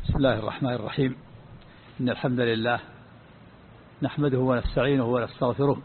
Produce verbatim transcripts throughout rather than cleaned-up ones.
بسم الله الرحمن الرحيم. إن الحمد لله نحمده ونستعينه ونستغفره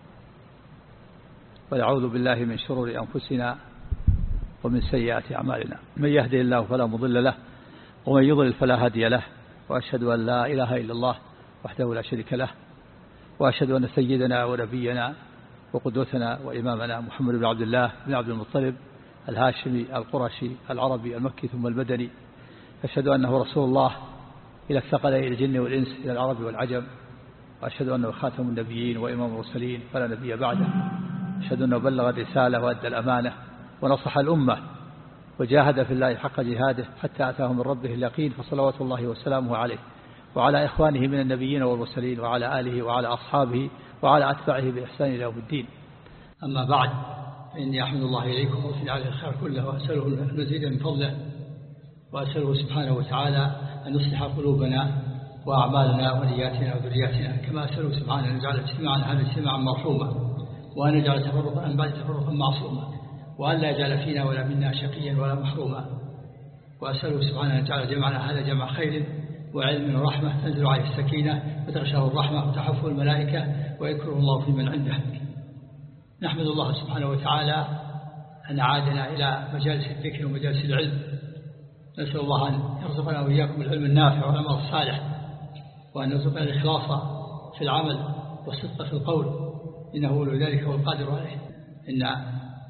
ونعوذ بالله من شرور أنفسنا ومن سيئات أعمالنا. من يهده الله فلا مضل له ومن يضلل فلا هادي له، وأشهد أن لا إله إلا الله وحده لا شريك له، وأشهد أن سيدنا ونبينا وقدوتنا وإمامنا محمد بن عبد الله بن عبد المطلب الهاشمي القرشي العربي المكي ثم المدني، أشهد أنه رسول الله إلى الثقلين الجن والإنس إلى العرب والعجم، وأشهد أنه خاتم النبيين وإمام المرسلين فلا نبي بعده، أشهد أنه بلغ الرسالة وأدى الأمانة ونصح الأمة وجاهد في الله حق جهاده حتى أتاه من ربه اليقين، فصلوات الله وسلامه عليه وعلى إخوانه من النبيين والمرسلين وعلى آله وعلى أصحابه وعلى أتباعه بإحسان إلى يوم الدين. أما بعد، فإني أحمد الله إليكم وأثني عليه الخير كله، وأسأله المزيد من فضله، وأسأله سبحانه وتعالى أن يصلح قلوبنا وأعمالنا ونياتنا وذرياتنا، كما أسأله سبحانه أن يجعل اجتماعنا هذا اجتماعا مرحوما، وأن يجعل تفرقا عن بعد تفرقا معصوما، وأن لا يجعل فينا ولا منا شقيا ولا محروما. وأسأله سبحانه أن يجعل جمعنا هذا جمع خير وعلم ورحمة تنزل عليه السكينة وتغشاه الرحمة وتحفه الملائكة ويذكره الله في من عنده. نحمد الله سبحانه وتعالى أن عادنا إلى مجالس الذكر ومجالس العلم. نسأل الله أن يرزقنا وإياكم العلم النافع والعمل الصالح، وأن يرزقنا الإخلاص في العمل والصدق في القول، إنه ولي ذلك والقادر عليه. إن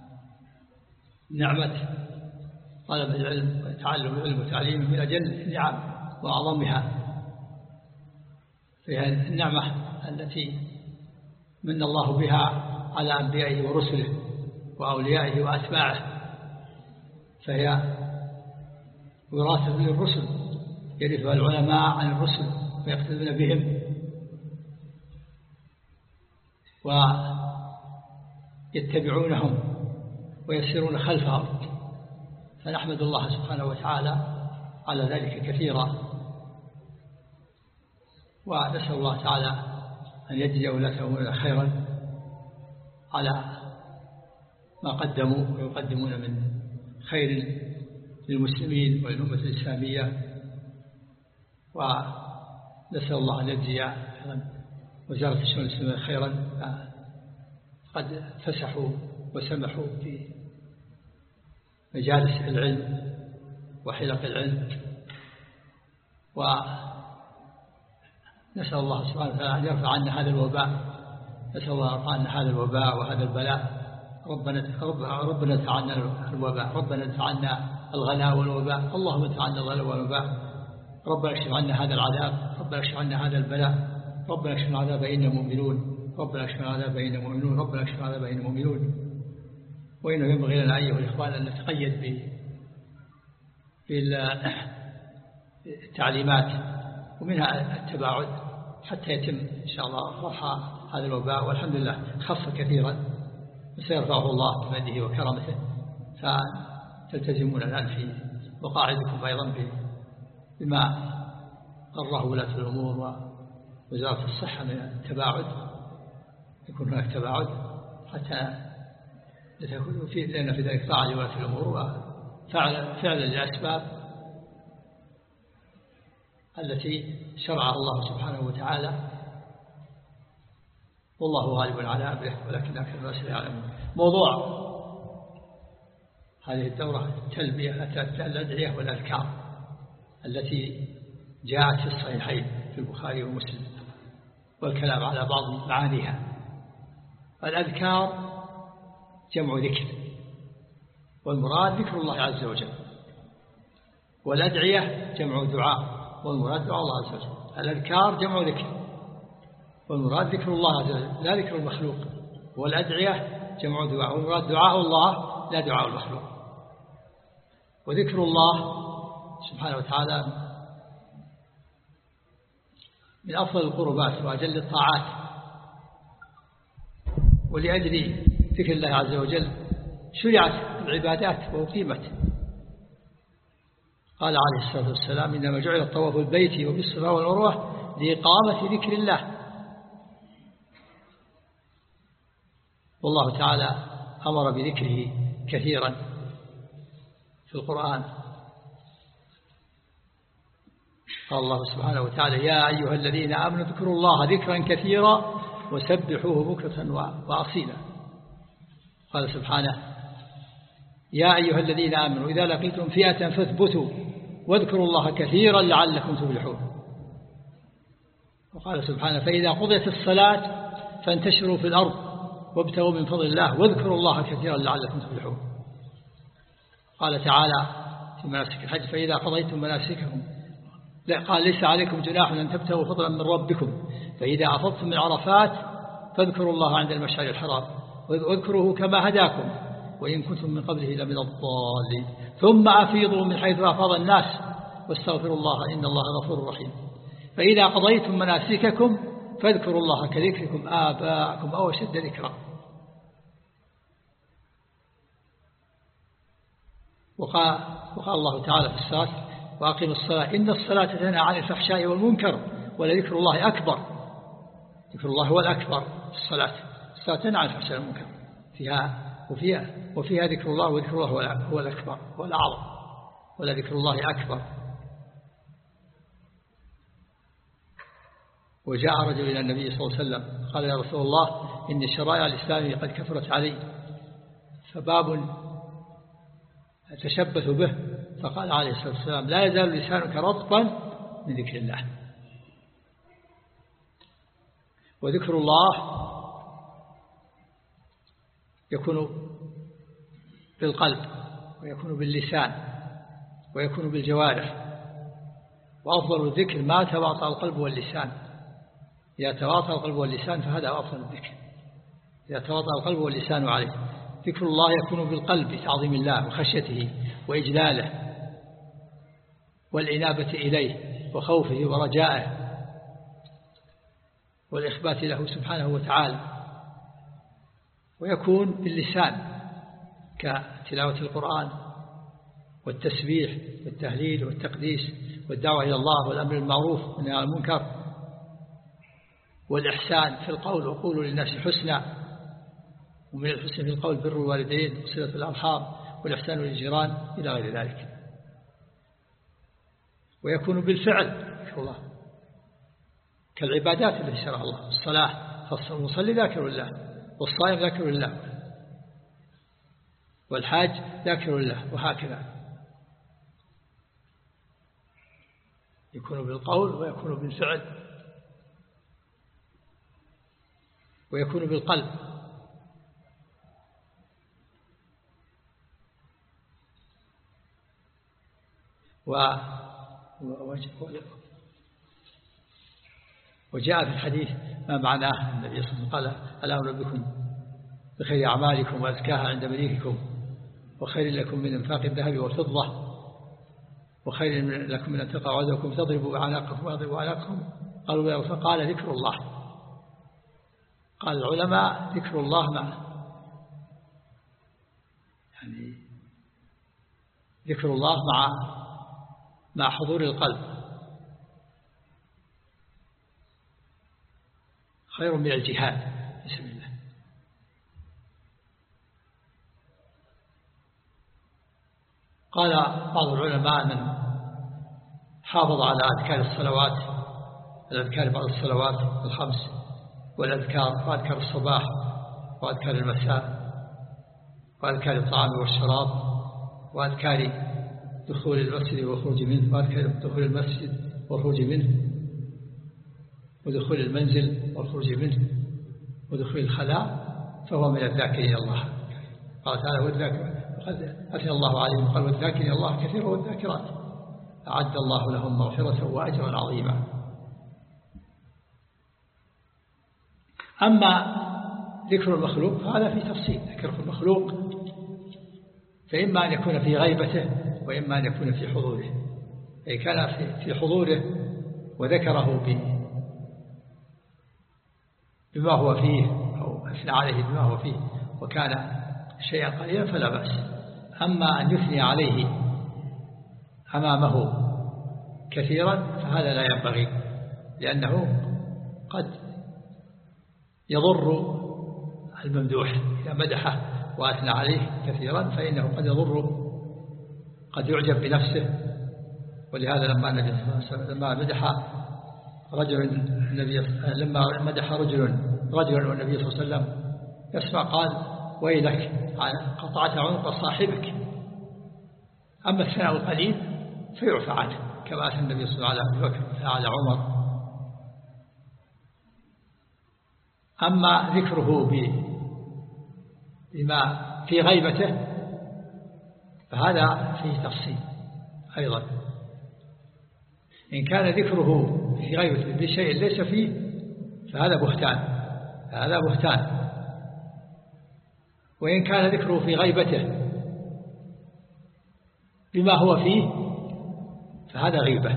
نعمة طلب العلم وتعلم العلم وتعليمه من أجل النعم وأعظمها، فهي النعمة التي من الله بها على أنبيائه ورسله وأوليائه وأتباعه، فهي وراثة للرسل يرثها العلماء عن الرسل ويقتدون بهم ويتبعونهم ويسيرون خلفهم، فنحمد الله سبحانه وتعالى على ذلك كثيرا، ونسأل الله تعالى أن يجزي ولاة أمورنا خيرا على ما قدموا ويقدمون من خير للمسلمين وللأمة الإسلامية، ونسأل الله أن يجزي وزارة الشؤون الإسلامية خيرا، قد فسحوا وسمحوا في مجالس العلم وحلق العلم، ونسأل الله سبحانه وتعالى أن يرفع عنا هذا الوباء، نسأل الله أن يرفع عنا هذا الوباء وهذا البلاء. ربنا ربنا ادفع عنا الوباء، ربنا ادفع عنا الغلاء والوباء، اللهم ادفع عنا الغلاء والوباء. ربنا اكشف عنا هذا العذاب، ربنا اكشف عنا هذا البلاء، ربنا اكشف العذاب إننا مؤمنون، ربنا اكشف العذاب إننا مؤمنون، ربنا اكشف العذاب إننا مؤمنون. وإنه ينبغي لنا أيها الإخوان أن نتقيد بالتعليمات ومنها التباعد حتى يتم إن شاء الله رفع هذا الوباء، والحمد لله خف كثيرا وسيرفعه الله بمنه وكرمته، فتلتزمون الآن في مقاعدكم أيضا بما قرره ولاة الأمور ووزارة الصحة من التباعد، يكون هناك تباعد حتى لتكون في لأن في ذلك طاعة لولاة الأمور وفعل فعلا للأسباب التي شرعها الله سبحانه وتعالى، والله غالب على أمره ولكن أكثر الناس لا يعلمون. موضوع هذه الدورة التلبية الأدعية والأذكار التي جاءت في الصحيحين في البخاري ومسلم، والكلام على بعض معانيها. الأذكار جمع ذكر، والمراد ذكر الله عز وجل، والأدعية جمع دعاء، والمراد دعاء الله عز وجل. الأذكار جمع ذكر، والمراد ذكر الله عز وجل لا ذكر المخلوق، والأدعية جمع دعاء، والمراد دعاء الله لا دعاء المخلوق. وذكر الله سبحانه وتعالى من أفضل القربات وأجل الطاعات، ولأجل ذكر الله عز وجل شرعت العبادات وأقيمت. قال عليه الصلاة والسلام: إنما جعل الطواف البيت وبالصفا والمروة لإقامة ذكر الله. والله تعالى أمر بذكره كثيرا في القرآن، قال الله سبحانه وتعالى يا أيها الذين آمنوا اذكروا الله ذكرا كثيرا وسبحوه بكرة وأصيلا. قال سبحانه يا أيها الذين آمنوا إذا لقيتم فئة فاثبتوا واذكروا الله كثيرا لعلكم تفلحون. وقال سبحانه فإذا قضيت الصلاة فانتشروا في الأرض وابتغوا من فضل الله واذكروا الله كثيرا لعلكم تفلحون. قال تعالى في مناسك الحج فإذا قضيتم مناسككم قال ليس عليكم جناح أن تبتغوا فضلا من ربكم فإذا أفضتم من عرفات فاذكروا الله عند المشعر الحرام واذكروه كما هداكم وإن كنتم من قبله لمن الضالين ثم أفيضوا من حيث أفاض الناس واستغفروا الله إن الله غفور رحيم. فإذا قضيتم مناسككم فاذكروا الله كذكركم آباءكم أو أشد ذكرا. وقال, وقال الله تعالى في الصلاة وأقيموا الصلاة إن الصلاة تنهى عن الفحشاء والمنكر ولذكر الله أكبر. ذكر الله هو الأكبر الصلاة. الصلاة تنهى عن الفحشاء والمنكر فيها وفيها وفيها ذكر الله وذكر الله هو الأكبر هو الأعظم ولذكر الله أكبر. وجاء رجل إلى النبي صلى الله عليه وسلم قال يا رسول الله إن شرائع الإسلام قد كثرت علي فباب أتشبث به. فقال عليه الصلاة والسلام لا يزال لسانك رطبا من ذكر الله. وذكر الله يكون بالقلب ويكون باللسان ويكون بالجوارح. وأفضل الذكر ما تواطأ القلب واللسان. إذا تواطأ القلب واللسان فهذا أفضل الذكر. إذا تواطأ القلب واللسان عليه. ذكر الله يكون بالقلب تعظيم الله وخشيته وإجلاله والإنابة إليه وخوفه ورجائه والإخبات له سبحانه وتعالى. ويكون باللسان كتلاوة القرآن والتسبيح والتهليل والتقديس والدعوة إلى الله والأمر بالمعروف والنهي عن المنكر والإحسان في القول وقولوا للناس حسنا. ومن الحسن في القول بر الوالدين وصلة الأرحام والإحسان للجيران إلى غير ذلك. ويكون بالفعل ذكر الله كالعبادات التي شرعها الله. الصلاة فالمصلي ذاكر الله والصائم ذاكر الله والحاج ذاكر الله وهكذا. يكون بالقول ويكون بالفعل ويكون بالقلب. و وجاء في الحديث ما معناه النبي صلى الله عليه وسلم قال ألا أنبئكم بخير أعمالكم وأزكاها عند مليككم وخير لكم من انفاق الذهب والفضة وخير لكم من أن تقعوا عدوكم تضربوا أعناقكم ويضربوا أعناقكم. قالوا فقال ذكر الله. قال العلماء ذكر الله مع يعني ذكر الله مع مع حضور القلب خير من الجهاد في سبيل الله. قال بعض العلماء من حافظ على أذكار الصلوات الأذكار بعد الصلوات الخمس والأذكار وأذكار الصباح وأذكار المساء وأذكار الطعام والشراب وأذكار دخول المسجد والخروج منه وأذكار دخول المسجد والخروج منه ودخول المنزل والخروج منه ودخول الخلاء فهو من الذاكرين الله. قال تعالى والذاكر وقد أثنى الله عليهم وقال والذاكرين الله كثيرا والذاكرات أعد الله لهم مغفرة وأجرا عظيما. أما ذكر المخلوق فهذا في تفصيل. ذكر المخلوق فإما أن يكون في غيبته وإما أن يكون في حضوره. أي كان في حضوره وذكره بما هو فيه أو أثنى عليه بما هو فيه وكان شيئا قليلا فلا بأس. أما أن يثني عليه أمامه كثيرا فهذا لا ينبغي لأنه قد يضر الممدوح. إذا مدحه وأثنى عليه كثيرا فإنه قد يضر قد يعجب بنفسه ولهذا لما النبي لما مدح رجل النبي لما مدح رجل رجل والنبي صلى الله عليه وسلم يسمع قال ويلك قطعت عنق صاحبك. أما الثناء القليل فيعفى عنه كما أثنى النبي صلى الله عليه وسلم على بكر على عمر. أما ذكره بما في غيبته فهذا فيه تفصيل أيضا. إن كان ذكره في غيبته بشيء ليس فيه فهذا بهتان هذا بهتان وإن كان ذكره في غيبته بما هو فيه فهذا غيبة.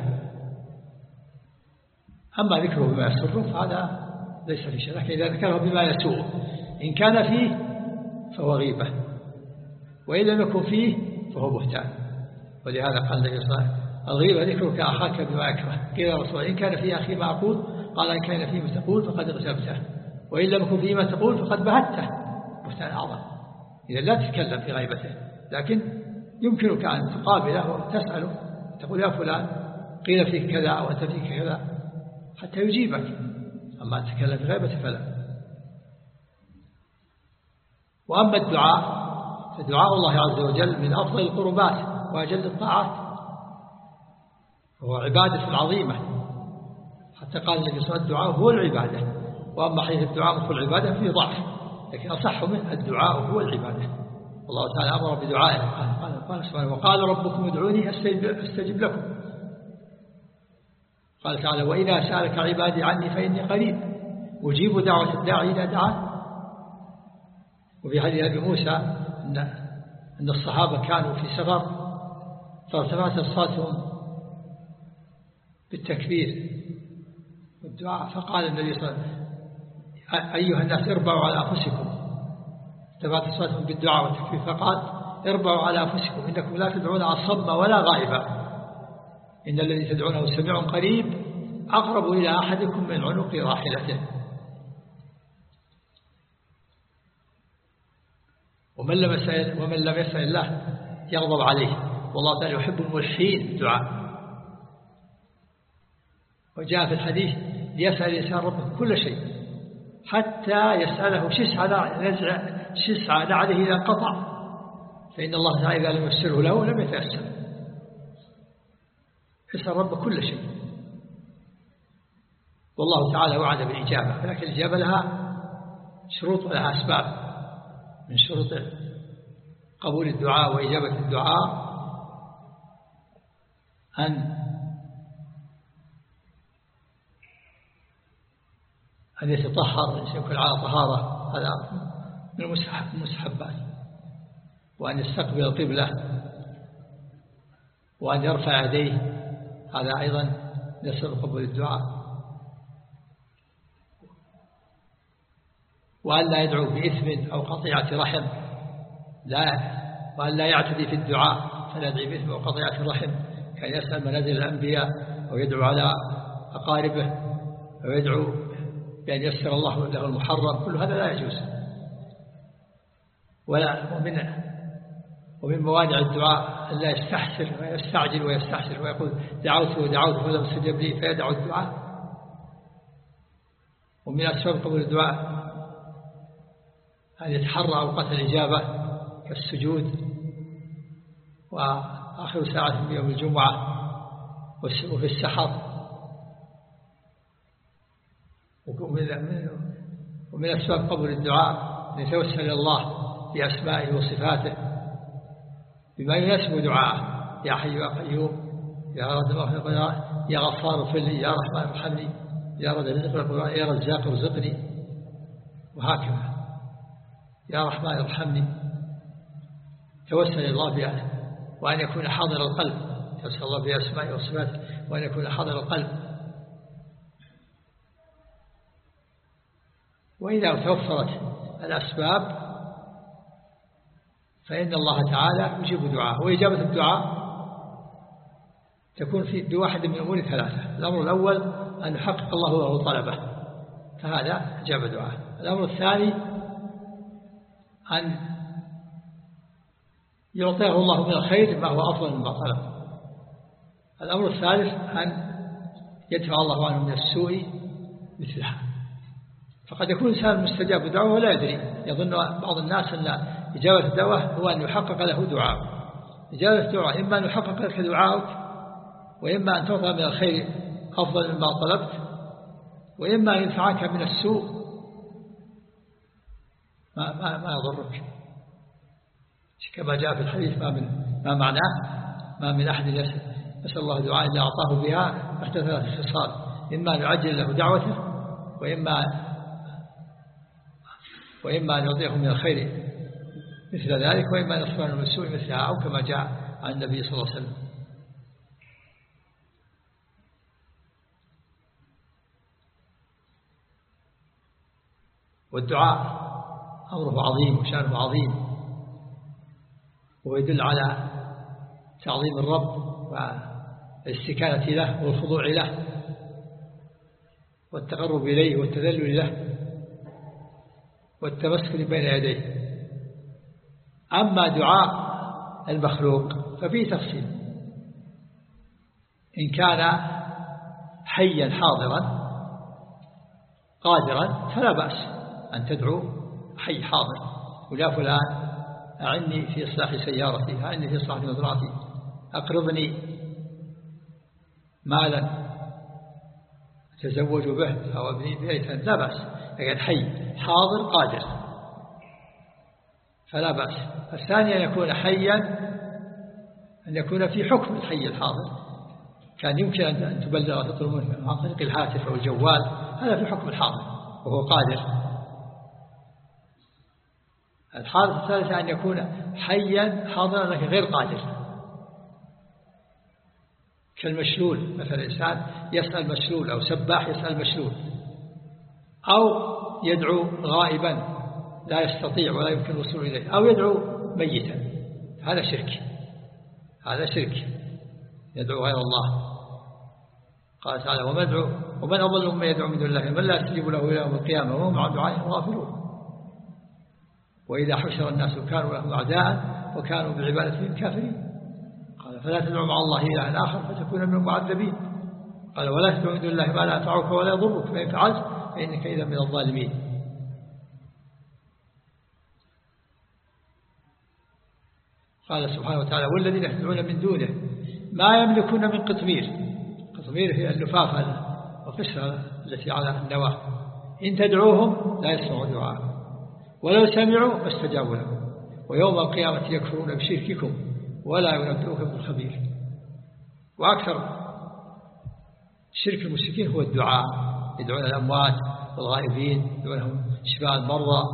أما ذكره بما يسره فهذا ليس في شيء، لكن إذا ذكره بما يسوء إن كان فيه فهو غيبة وإن لم يكن فيه فهو بهتان. ولهذا قال النبي صلى الله عليه وسلم الغيبة ذكرك أخاك بما يكره. قيل يا رسول الله إن كان فيه أخي ما أقول؟ قال إن كان فيه ما تقول فقد اغتبته وإن لم يكن فيه ما تقول فقد بهته. بهتان أعظم. إذا لا تتكلم في غيبته لكن يمكنك أن تقابله وتسأله تقول يا فلان قيل فيك كذا أو أنت فيك كذا حتى يجيبك. أما أن تتكلم في غيبته فلا. وأما الدعاء فدعاء الله عز وجل من أفضل القربات وأجل الطاعات وهو عبادة عظيمة. حتى قال النبي صلى الله عليه وسلم الدعاء هو العبادة. وأما حديث الدعاء مثل العبادة فيه ضعف لكن أصح منه الدعاء هو العبادة. الله تعالى أمر بدعائه قال قال سبحانه وقال ربكم ادعوني أستجب لكم. قال تعالى وإذا سألك عبادي عني فإني قريب أجيب دعوة الداعي إذا دعان. وفي حديث أبي موسى أن أن الصحابة كانوا في سفر فارتفعت أصواتهم بالتكبير والدعاء فقال النبي صلى الله عليه وسلم أيها الناس اربعوا على أنفسكم. ارتفعت أصواتهم بالدعاء والتكبير فقال اربعوا على أنفسكم إنكم لا تدعون أصم ولا غائبا إن الذي تدعونه سميع قريب أقرب إلى أحدكم من عنق راحلته. ومن لم يسأل ومن لم يسأل الله يغضب عليه والله تعالى يحب الملحين بالدعاء. وجاء في الحديث ليسأل الإنسان ربه كل شيء حتى يسأله شسع نعله إذا انقطع فإن الله تعالى إذا لم يسره له لم يتيسر. يسأل ربه كل شيء والله تعالى وعد بالإجابة لكن الإجابة لها شروط ولها أسباب. من شروط قبول الدعاء وإجابة الدعاء أن أن يتطهر يكون على طهارة هذا من المستحبات وأن يستقبل القبلة وأن يرفع يديه هذا أيضا يسر قبول الدعاء. وأن لا يدعو بإثم أو قطيعة رحم لا وأن لا يعتدي في الدعاء فلا يدعي بإثم أو قطيعة الرحم كان يسأل منازل الأنبياء أو يدعو على أقاربه أو يدعو بأن يسر الله له المحرم كل هذا لا يجوز. ولا ومن ومن موانع الدعاء لا يستحسر ويستعجل ويستحسر ويقول دعوت ودعوت فلم استجب لي فيدعو الدعاء. ومن أسباب قبول الدعاء أن يتحرى أوقات الإجابة كالسجود وآخر ساعة في يوم الجمعة وفي السحر. ومن أسباب قبول الدعاء أن يتوسل إلى الله بأسمائه وصفاته بما يناسب دعاءه يا حي يا قيوم يا رب يا غفار اغفر لي يا رحمن ارحمني يا رب يا رزاق ارزقني وهكذا يا رحمن ارحمني. توسل إلى الله بأسمائه وأن يكون حاضر القلب توسل الله بأسمائه وصفاته وأن يكون حاضر القلب. وإذا توفرت الأسباب فإن الله تعالى يجيب دعاء. وإجابة الدعاء تكون في بواحد من أمور ثلاثة. الأمر الأول أن يحقق الله له طلبه فهذا إجاب دعاء. الأمر الثاني أن يعطيه الله من الخير ما هو أفضل مما طلب. الأمر الثالث أن يدفع الله عنه من السوء مثلها. فقد يكون إنسان مستجاب دعوة ولا يدري، يظن بعض الناس أن إجابة الدعوة هو أن يحقق له دعاء. إجابة الدعوة إما أن يحقق لك دعاءك، وإما أن تعطى من الخير أفضل مما طلبت، وإما أن ينفعك من السوء ما, ما, ما يضرك، كما جاء في الحديث ما, من ما معناه ما من أحد يسأل الله دعاء إلا أعطاه بها تحت ثلاث خصال: إما أن يعجل له دعوته، وإما وإما أن يعطيه من الخير مثل ذلك، وإما أن يصفى من السوء مثلها، أو كما جاء عن النبي صلى الله عليه وسلم. والدعاء أمره عظيم وشأنه عظيم، ويدل على تعظيم الرب والاستكانة له والخضوع له والتقرب إليه والتذلل له والتمسك بين يديه. أما دعاء المخلوق ففيه تفصيل: إن كان حيا حاضرا قادرا فلا بأس أن تدعو حي حاضر: ولا فلان أعني في إصلاح سيارتي، أعني في إصلاح مزرعتي، أقرضني مالا أتزوج به أو أبني بيتا، لا بأس. لكن حي حاضر قادر فلا بأس. الثاني أن يكون حيا، أن يكون في حكم الحي الحاضر، كان يمكن أن تبلغ تطلب عن طريق الهاتف أو الجوال، هذا في حكم الحاضر وهو قادر. الحالة الثالثة أن يكون حيا حاضرا لكن غير قادر، كالمشلول مثلا، إنسان يسأل مشلول أو سباح يسأل مشلول، أو يدعو غائبا لا يستطيع ولا يمكن الوصول إليه، أو يدعو ميتا، هذا شرك، هذا شرك، يدعو غير الله. قال تعالى: ومن أدعو ومن أضل ممن يدعو من دون الله من لا يستجيب له إلى يوم القيامة وهم عن دعائهم غافلون. وإذا حشر الناس كانوا لهم أعداء وكانوا بعبادتهم كافرين. قال: فلا تدعوا مع الله إلها آخر فتكون من المعذبين. قال: ولا تدعوا من دون الله ما لا ينفعك ولا يضرك، فإن فعلت فإنك إذا من الظالمين. قال سبحانه وتعالى: والذين يدعون من دونه ما يملكون من قطمير. قطمير هي اللفافة والقشرة التي على النواة، إن تدعوهم لا يسمعوا دعاءكم ولو سمعوا ما استجابوا لهم ويوم القيامة يكفرون بشرككم ولا ينبئوك بالخبير. وأكثر شرك المشركين هو الدعاء، يدعون الأموات والغائبين، يدعونهم شفاء المرضى،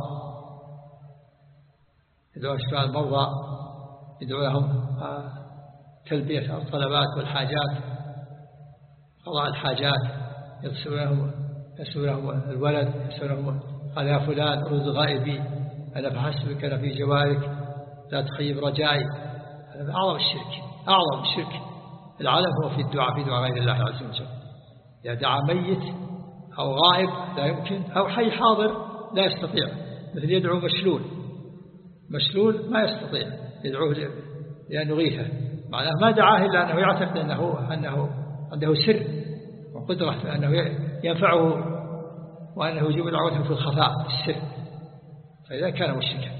يدعون شفاء المرضى، يدعونهم تلبية الطلبات والحاجات، قضاء الحاجات، يسألونهم يسألونهم الولد، يسألونهم: قال يا فلان رز غائبي أنا فحسبك أنا في جوارك لا تخيب رجائي. هذا أعظم الشرك، أعظم الشرك العالم هو في الدعاء، في دعاء غير الله عز وجل. إذا دعا ميت أو غائب لا يمكن، أو حي حاضر لا يستطيع، مثل يدعو مشلول، مشلول ما يستطيع يدعوه لأن يغيثه، معناه ما دعاه إلا أنه يعتقد أنه, أنه عنده سر وقدرة أنه ينفعه وأنه يجيب دعوته في الخفاء السر، فإذا كان مشركا.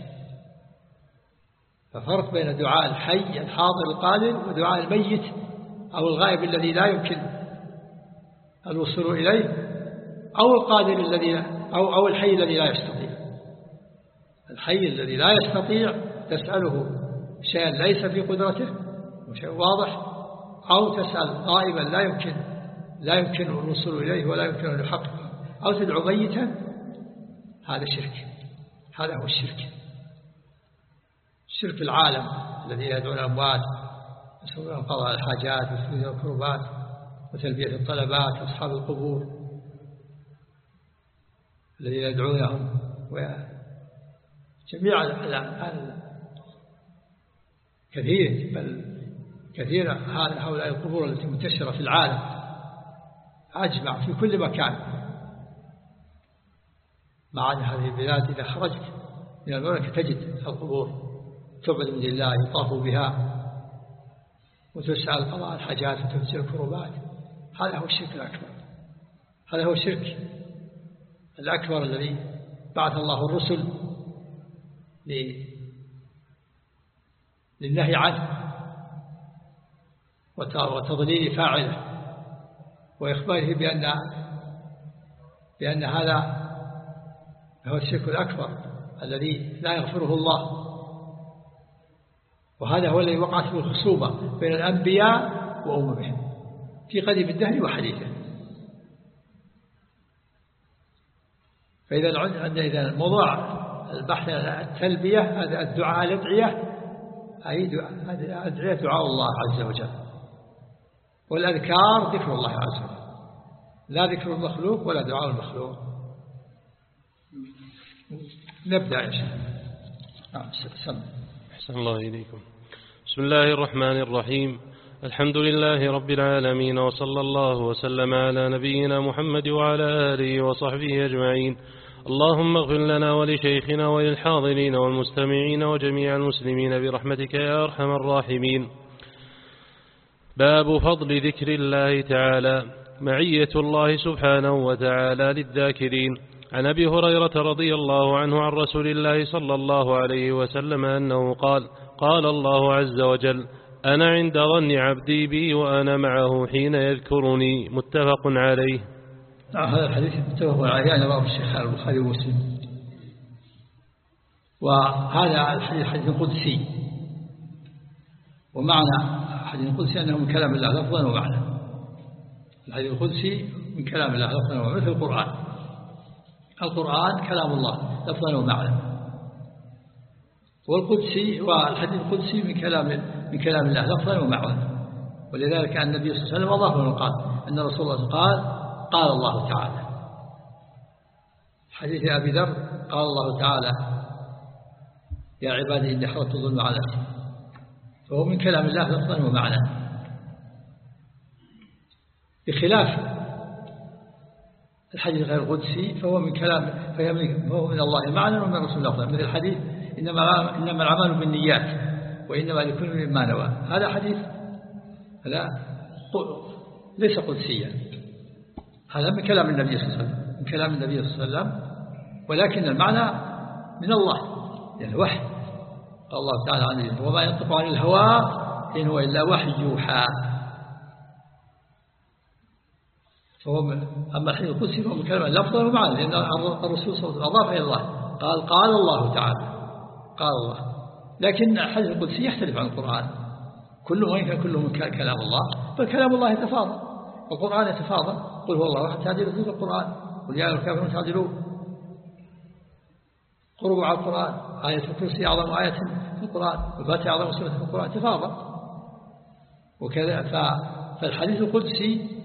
ففرق بين دعاء الحي الحاضر القادر ودعاء الميت أو الغائب الذي لا يمكن الوصول إليه، أو القادر الذي أو أو الحي الذي لا يستطيع. الحي الذي لا يستطيع تسأله شيئا ليس في قدرته وشيء واضح، أو تسأل غائبا لا يمكن لا يمكن الوصول إليه ولا يمكن أن يحققه، أو تدعو ميتا، هذا شرك، هذا هو الشرك. شرك العالم الذين يدعون الأموات يسألون قضاء الحاجات وتفريج الكربات وتلبية الطلبات، أصحاب القبور الذين يدعونهم، وجميع الآن كثير بل كثير هؤلاء القبور التي منتشرة في العالم أجمع في كل مكان، مع هذه البلاد إذا خرجت من المملكة تجد القبور تعبد من الله، يطاف بها وتوسع القضاء الحاجات وتنزل الكروبات. هذا هو الشرك الأكبر، هذا هو الشرك الأكبر الذي بعث الله الرسل للنهي عنه وتضليل فاعله وإخباره بأن بأن هذا هو الشرك الأكبر الذي لا يغفره الله. وهذا هو الذي وقعت فيه الخصومة بين الأنبياء وأممهم في قديم الدهر وحديثه. فإذا عندنا إذا موضوع البحث عن التلبية هذا الدعاء الأدعية، أي دعاء أدعية دعاء الله عز وجل، والأذكار ذكر الله عز وجل، لا ذكر المخلوق ولا دعاء المخلوق. نبدأ إن شاء الله. سم. أحسن الله إليكم. بسم الله الرحمن الرحيم. الحمد لله رب العالمين، وصلى الله وسلم على نبينا محمد وعلى آله وصحبه أجمعين. اللهم اغفر لنا ولشيخنا وللحاضرين والمستمعين وجميع المسلمين برحمتك يا أرحم الراحمين. باب فضل ذكر الله تعالى، معية الله سبحانه وتعالى للذاكرين. عن أبي هريرة رضي الله عنه عن رسول الله صلى الله عليه وسلم أنه قال: قال الله عز وجل: أنا عند ظن عبدي بي وأنا معه حين يذكرني. متفق عليه. هذا الحديث متفق عليه، أنا رواه الشيخ البخاري ومسلم. وهذا الحديث حديث قدسي، ومعنى حديث قدسي أنه من كلام الله لفظا ومعنى. الحديث القدسي من كلام الله لفظا ومعنى، مثل القرآن. القرآن كلام الله لفظا ومعنى، والقدسي والحديث القدسي من كلام من كلام الله لفظا ومعنى. ولذلك كان النبي صلى الله عليه وسلم أضافه وقال أن رسول الله قال: قال الله تعالى. حديث أبي ذر قال الله تعالى: يا عبادي إني حرمت الظلم على نفسي. فهو من كلام الله لفظا ومعنى، بخلاف الحديث غير القدسي فهو من كلام فهو من الله معنى ومن رسول الله. مثل الحديث إنما إنما العمل بالنيات وإنما لكل امرئ ما نوى. هذا حديث لا ليس قدسيا، هذا من كلام النبي صلى الله عليه وسلم، من كلام النبي صلى الله عليه وسلم، ولكن المعنى من الله، يعني الوحي. قال الله تعالى عنه: وما ينطق عن الهوى إن هو إلا وحي يوحى. فهو من أما الحديث القدسي فهو من كلام لفظا ومعنى، لأن الرسول صلى الله عليه وسلم أضاف إلى الله قال: قال الله تعالى، قال الله. لكن الحديث القدسي يختلف عن القرآن، كله وإن كان كله من كلام الله، فكلام الله يتفاضل، القرآن يتفاضل. قل هو الله أحد تعديل ثلث القرآن، قل يا أيها الكافرون تعدلون. قربوا على القرآن، آية الكرسي أعظم آية في القرآن، والفاتحة أعظم سورة في القرآن، تفاضل. وكذا فالحديث القدسي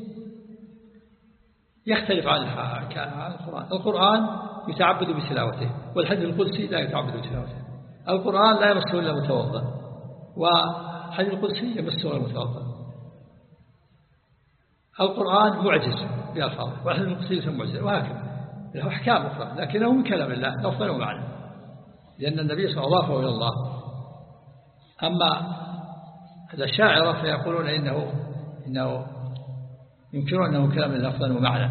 يختلف عن القرآن. القرآن يتعبد بتلاوته، والحديث القدسي لا يتعبد بتلاوته. القرآن لا يمسه إلا متوضئ، والحديث القدسي يمسه إلا متوضئ. القرآن معجز بألفاظه، والحديث القدسي ليس معجز، وهكذا له أحكام أخرى، لكنه من كلام الله لفظا ومعنى، لأن النبي صلى الله عليه وسلم أضافه إلى الله. أما الأشاعرة فيقولون إنه إنه ينكرون أنه كلام لفظا ومعنى،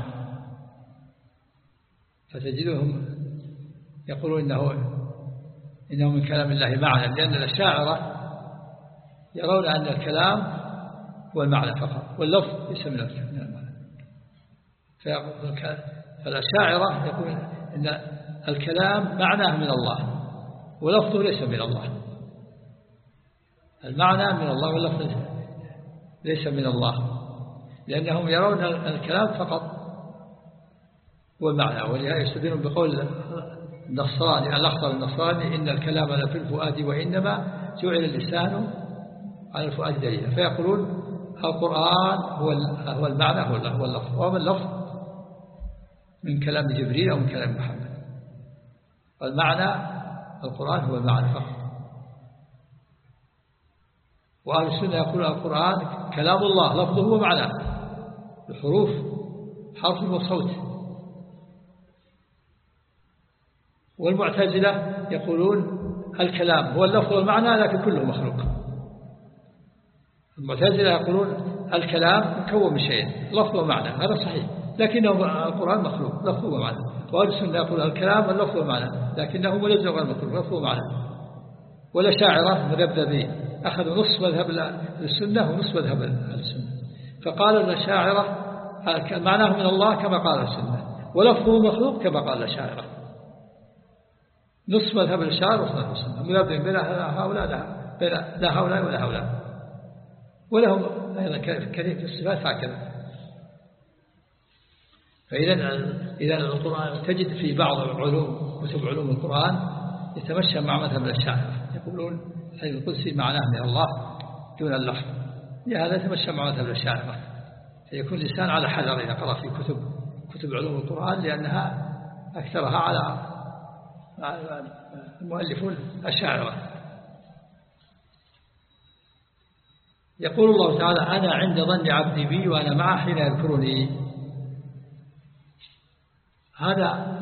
فتجدهم يقولون إنه إنه من كلام الله معنى، لأن الأشاعرة يرون أن الكلام هو المعنى فقط، واللفظ ليس من المعنى. فالأشاعرة يقول إن الكلام معناه من الله ولفظه ليس من الله، المعنى من الله واللفظ ليس من الله، لأنهم يرون الكلام فقط هو المعنى. ولهذا يستدلون بقول النصراني الأخضر النصراني: إن الكلام لفي الفؤاد وإنما جعل اللسان على الفؤاد دليلا. فيقولون القرآن هو هو المعنى هو اللفظ، وما اللفظ من كلام جبريل أو من كلام محمد، والمعنى القرآن هو المعنى فقط. وأهل السنة يقول القرآن كلام الله لفظه ومعناه، الحروف حرف وصوت. والمعتزلة يقولون الكلام هو اللفظ والمعنى لكن كله مخلوق. المعتزلة يقولون الكلام مكون من شيئين لفظ ومعنى، هذا صحيح، لكنه القرآن مخلوق لفظ ومعنى. وأهل السنة يقول الكلام اللفظ ومعنى، لكنه منزه عن المخلوق لفظ ومعنى. ولا شاعرة مذبذبين أخذوا نصف مذهب السنة ونصف مذهب السنة، فقال الشاعرة معناه من الله كما قال السنة، ولفظه مخلوق كما قال الشاعرة. نصف مذهب الشاعر ونصف مذهب السنة، مذبذبين بين هؤلاء لا هؤلاء ولا هؤلاء. ولهم أيضا كثير في الصفات هكذا. فإذا إذا القرآن تجد في بعض العلوم كتب علوم القرآن يتمشى مع مذهب الشاعر، يقولون الحديث القدسي معناه من الله دون اللفظ، هذا يتمشى مع مذهب الشاعر. فيكون الإنسان على حذر إذا قرأ في كتب كتب علوم القرآن، لأنها أكثرها على المؤلفون الشاعرة. يقول الله تعالى أنا عند ظن عبدي بي وأنا معه حين يذكرني. هذا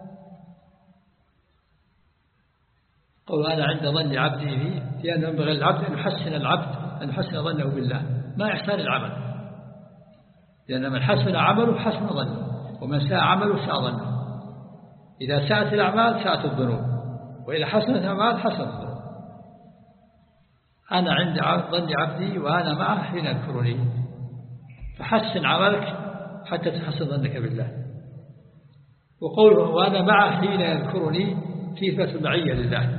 قول أنا عند ظن عبدي بي، لأنه ينبغي العبد أن يحسن العبد أن يحسن ظنه بالله ما إحسان العمل، لأن من حسن عمله حسن ظنه، ومن ساء عمله ساء ظنه. إذا ساءت الأعمال ساءت الذنوب، وإذا حسنت الأعمال حسنت الذنوب. أنا عند ظن عبدي وأنا معه حين يذكرني، فحسن عملك حتى تحسن ظنك بالله. وقوله وأنا معه حين يذكرني في إثبات المعية لله،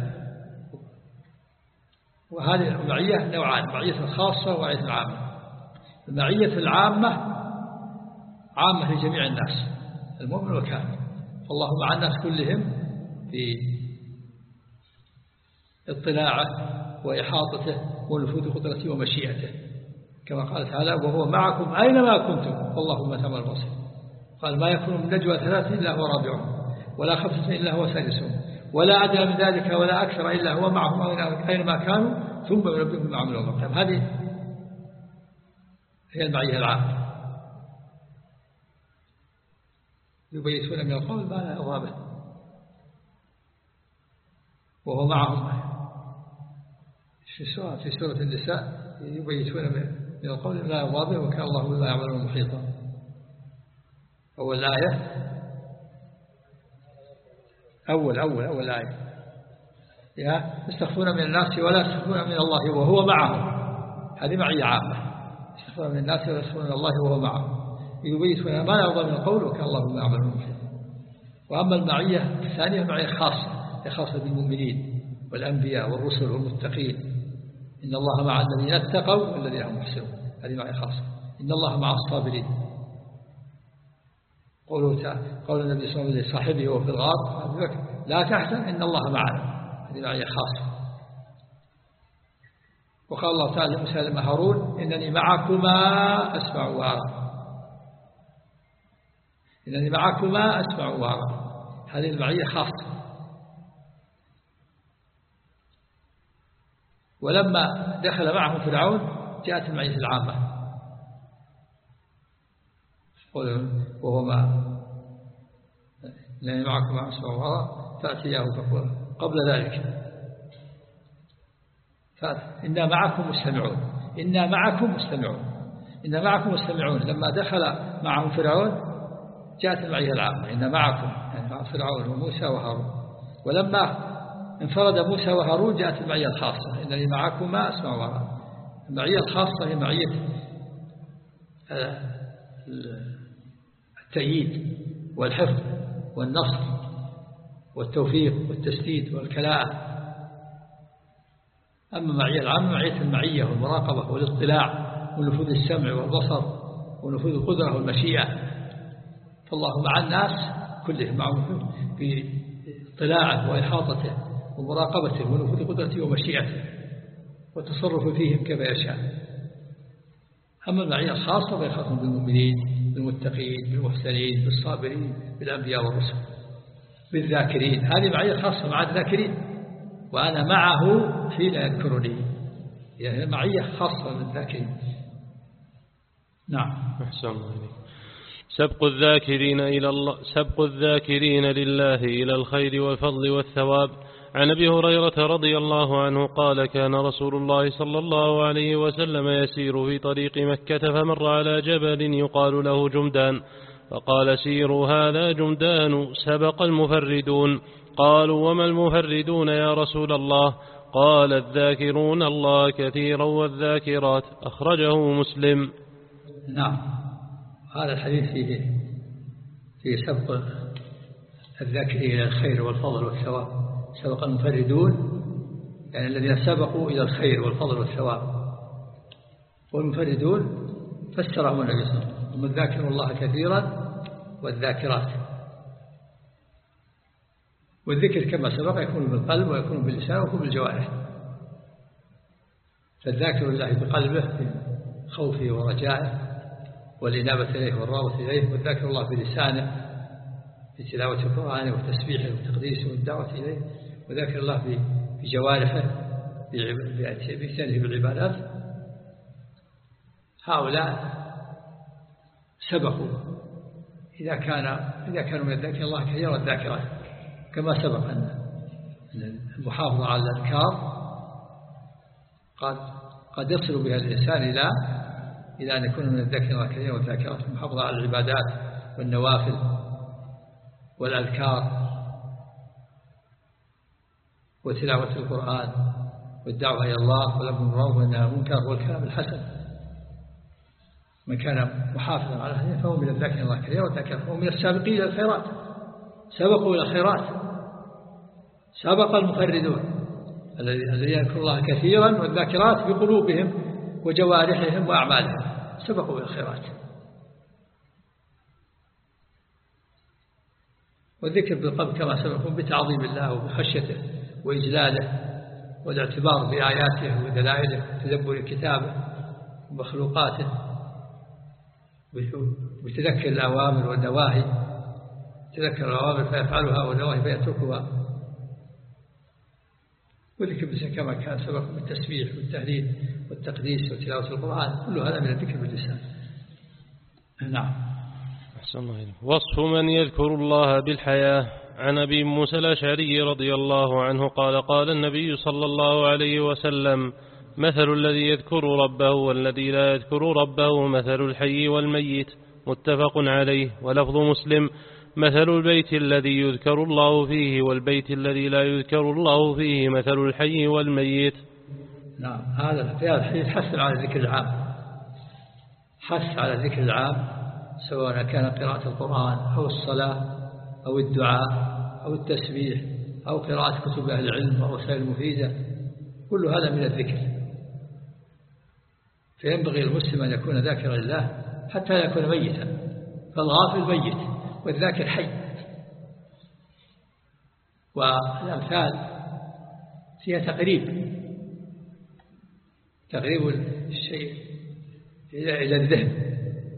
وهذه المعية نوعان، معية خاصة ومعية عامة. المعية العامة عامة لجميع الناس المؤمن والكافر، فالله مع الناس كلهم في اطلاعه وإحاطته ونفوذ قدرته ومشيئته، كما قال تعالى وهو معكم أينما كنتم والله ما تعمل بصير. قال ما يكون من نجوى ثلاثة إلا هو رابعهم ولا خمسة إلا هو سادسهم ولا أدنى من ذلك ولا أكثر إلا هو معهم أينما كانوا ثم ينبئهم بما عملوا يوم القيامة. هذه هي المعية العامة، يبيتون من القول ما لا يرضى به، وهو معهم في سورة في سورة النساء يبيتون من القول لا يرضى به وكان الله بما يعملون محيطا. أول آية أول أول أول آية يا يستخفون من الناس ولا يستخفون من الله وهو معهم، هذه معية عامة. يستخفون من الناس ولا يستخفون من الله وهو معهم، يبيتون ما لا يرضى من القول وكان الله بما يعملون محيطا. وأما المعية الثانية معية خاصة، هي خاصة بالمؤمنين والأنبياء والرسل والمتقين. إن الله مع الذين اتقوا والذين هم محسنون، هذه معية خاصة. إن الله مع الصابرين. قوله تعالى قول النبي صلى الله عليه وسلم لصاحبه وهو في الغار لا تحزن إن الله معنا، هذه معية خاصة. وقال الله تعالى لموسى لما هارون إنني معكما أسمع وأرى، إنني معكما أسمع وأرى، هذه المعية خاصة. ولما دخل معه فرعون جاءت المعية العامة، وهو ما إنني معكما أسمع وأرى فأتياه فقال قبل ذلك إنا معكم مستمعون إنا معكم مستمعون إنا معكم مستمعون. لما دخل معهم فرعون جاءت المعية العامة إنا معكم، يعني مع فرعون وموسى وهارون. ولما انفرد موسى وهارون جاءت المعية الخاصة إنني معكما أسمع وأرى. المعية الخاصة هي معية التأييد والحفظ والنصر والتوفيق والتسديد والكلاء. أما معية العامة معية المعية والمراقبة والاطلاع ونفوذ السمع والبصر ونفوذ القدرة والمشيئة. فالله مع الناس كلهم معهم باطلاعه وإحاطته ومراقبته ونفوذ قدرته ومشيئته والتصرف فيهم كما يشاء. أما المعية الخاصة فهي خاصة بالمؤمنين بالمتقين بالمحسنين بالصابرين بالأنبياء والرسل بالذاكرين. هذه معية خاصة مع الذاكرين، وأنا معه حين يذكرني، يعني معية خاصة بالذاكرين. نعم. أحسن الله إليك. سبق الذاكرين إلى الله سبق الذاكرين لله إلى الخير والفضل والثواب. عن أبي هريرة رضي الله عنه قال كان رسول الله صلى الله عليه وسلم يسير في طريق مكة فمر على جبل يقال له جمدان فقال سيروا هذا جمدان سبق المفردون. قالوا وما المفردون يا رسول الله؟ قال الذاكرون الله كثيرا والذاكرات. أخرجه مسلم. نعم، هذا الحديث فيه فيه سبق الذاكرين إلى الخير والفضل والثواب. سبق المفردون يعني الذين سبقوا إلى الخير والفضل والثواب، والمفردون فسرهم النبي صلى الله عليه وسلم هم الذاكرون الله كثيرا والذاكرات. والذكر كما سبق يكون بالقلب ويكون باللسان ويكون بالجوارح. فالذاكر لله بقلبه بخوفه ورجائه والإنابة إليه والرغبة إليه، والذاكر الله بلسانه في تلاوة القرآن وتسبيحه وتقديسه والدعوة إليه، وذاكر الله بجوارحه بإتيانه بالعبادات. هؤلاء سبقوا إذا كان إذا كانوا من الذاكر الله كثيرا والذاكرات، كما سبق أن المحافظة على الأذكار قد قد يصل بها الإنسان إلى إلى أن يكون من الذاكر الله كثيرا والذاكرات. المحافظة على العبادات والنوافل والأذكار وتلاوة القرآن والدعوة إلى الله والأمر بالمعروف والنهي عن المنكر والكلام الحسن. من كان محافظا على هذه فهو من الذاكرين الله كثيرا والذاكرات، فهو من السابقين إلى الخيرات، سبقوا إلى الخيرات. سبق المفردون الذين يذكرون الله كثيرا والذاكرات بقلوبهم وجوارحهم وأعمالهم، سبقوا إلى الخيرات. والذكر بالقلب كما سبقوا بتعظيم الله وبخشيته وإجلاله والاعتبار بآياته ودلائله وتدبر كتابه ومخلوقاته وتذكر الأوامر والنواهي، تذكر الأوامر فيفعلها والنواهي فيتركها. والذكر باللسان كما كان سبق بالتسبيح والتهليل والتقديس وتلاوة القرآن، كل هذا من الذكر باللسان. نعم. أحسن الله إليك. وصف من يذكر الله بالحياة. عن أبي موسى الأشعري رضي الله عنه قال قال النبي صلى الله عليه وسلم مثل الذي يذكر ربه والذي لا يذكر ربه مثل الحي والميت. متفق عليه. ولفظ مسلم مثل البيت الذي يذكر الله فيه والبيت الذي لا يذكر الله فيه مثل الحي والميت. نعم، هذا في هذا الحديث حث على الذكر العام، حث على الذكر العام سواء كان قراءة القرآن أو الصلاة أو الدعاء أو التسبيح أو قراءة كتب أهل العلم أو رسائل مفيدة، كل هذا من الذكر. فينبغي المسلم أن يكون ذاكرا لله حتى لا يكون ميتا، فالغافل ميت والذاكر حي. والأمثال فيها تقريب تقريب الشيء إلى الذهن.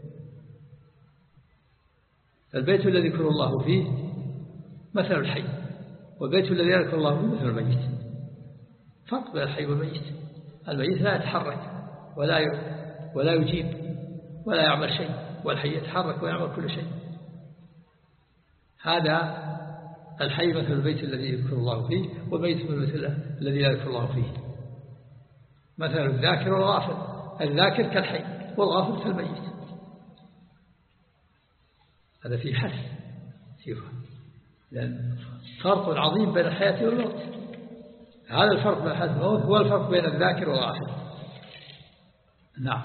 البيت الذي يذكر الله فيه مثل الحي، والبيت الذي يذكر الله فيه مثل الميت. فرق بين الحي والميت. الميت لا يتحرك ولا ولا يجيب ولا يعمل شيء، والحي يتحرك ويعمل كل شيء. هذا الحي مثل البيت الذي يذكر الله فيه، والميت مثل الذي لا يذكر الله فيه. مثل الذاكر والغافل، الذاكر كالحي والغافل كالميت. هذا فيه حث فيه، لأن فرق عظيم بين الحياة والموت. هذا الفرق بين الحياة والموت هو الفرق بين الذاكر والغافل. نعم.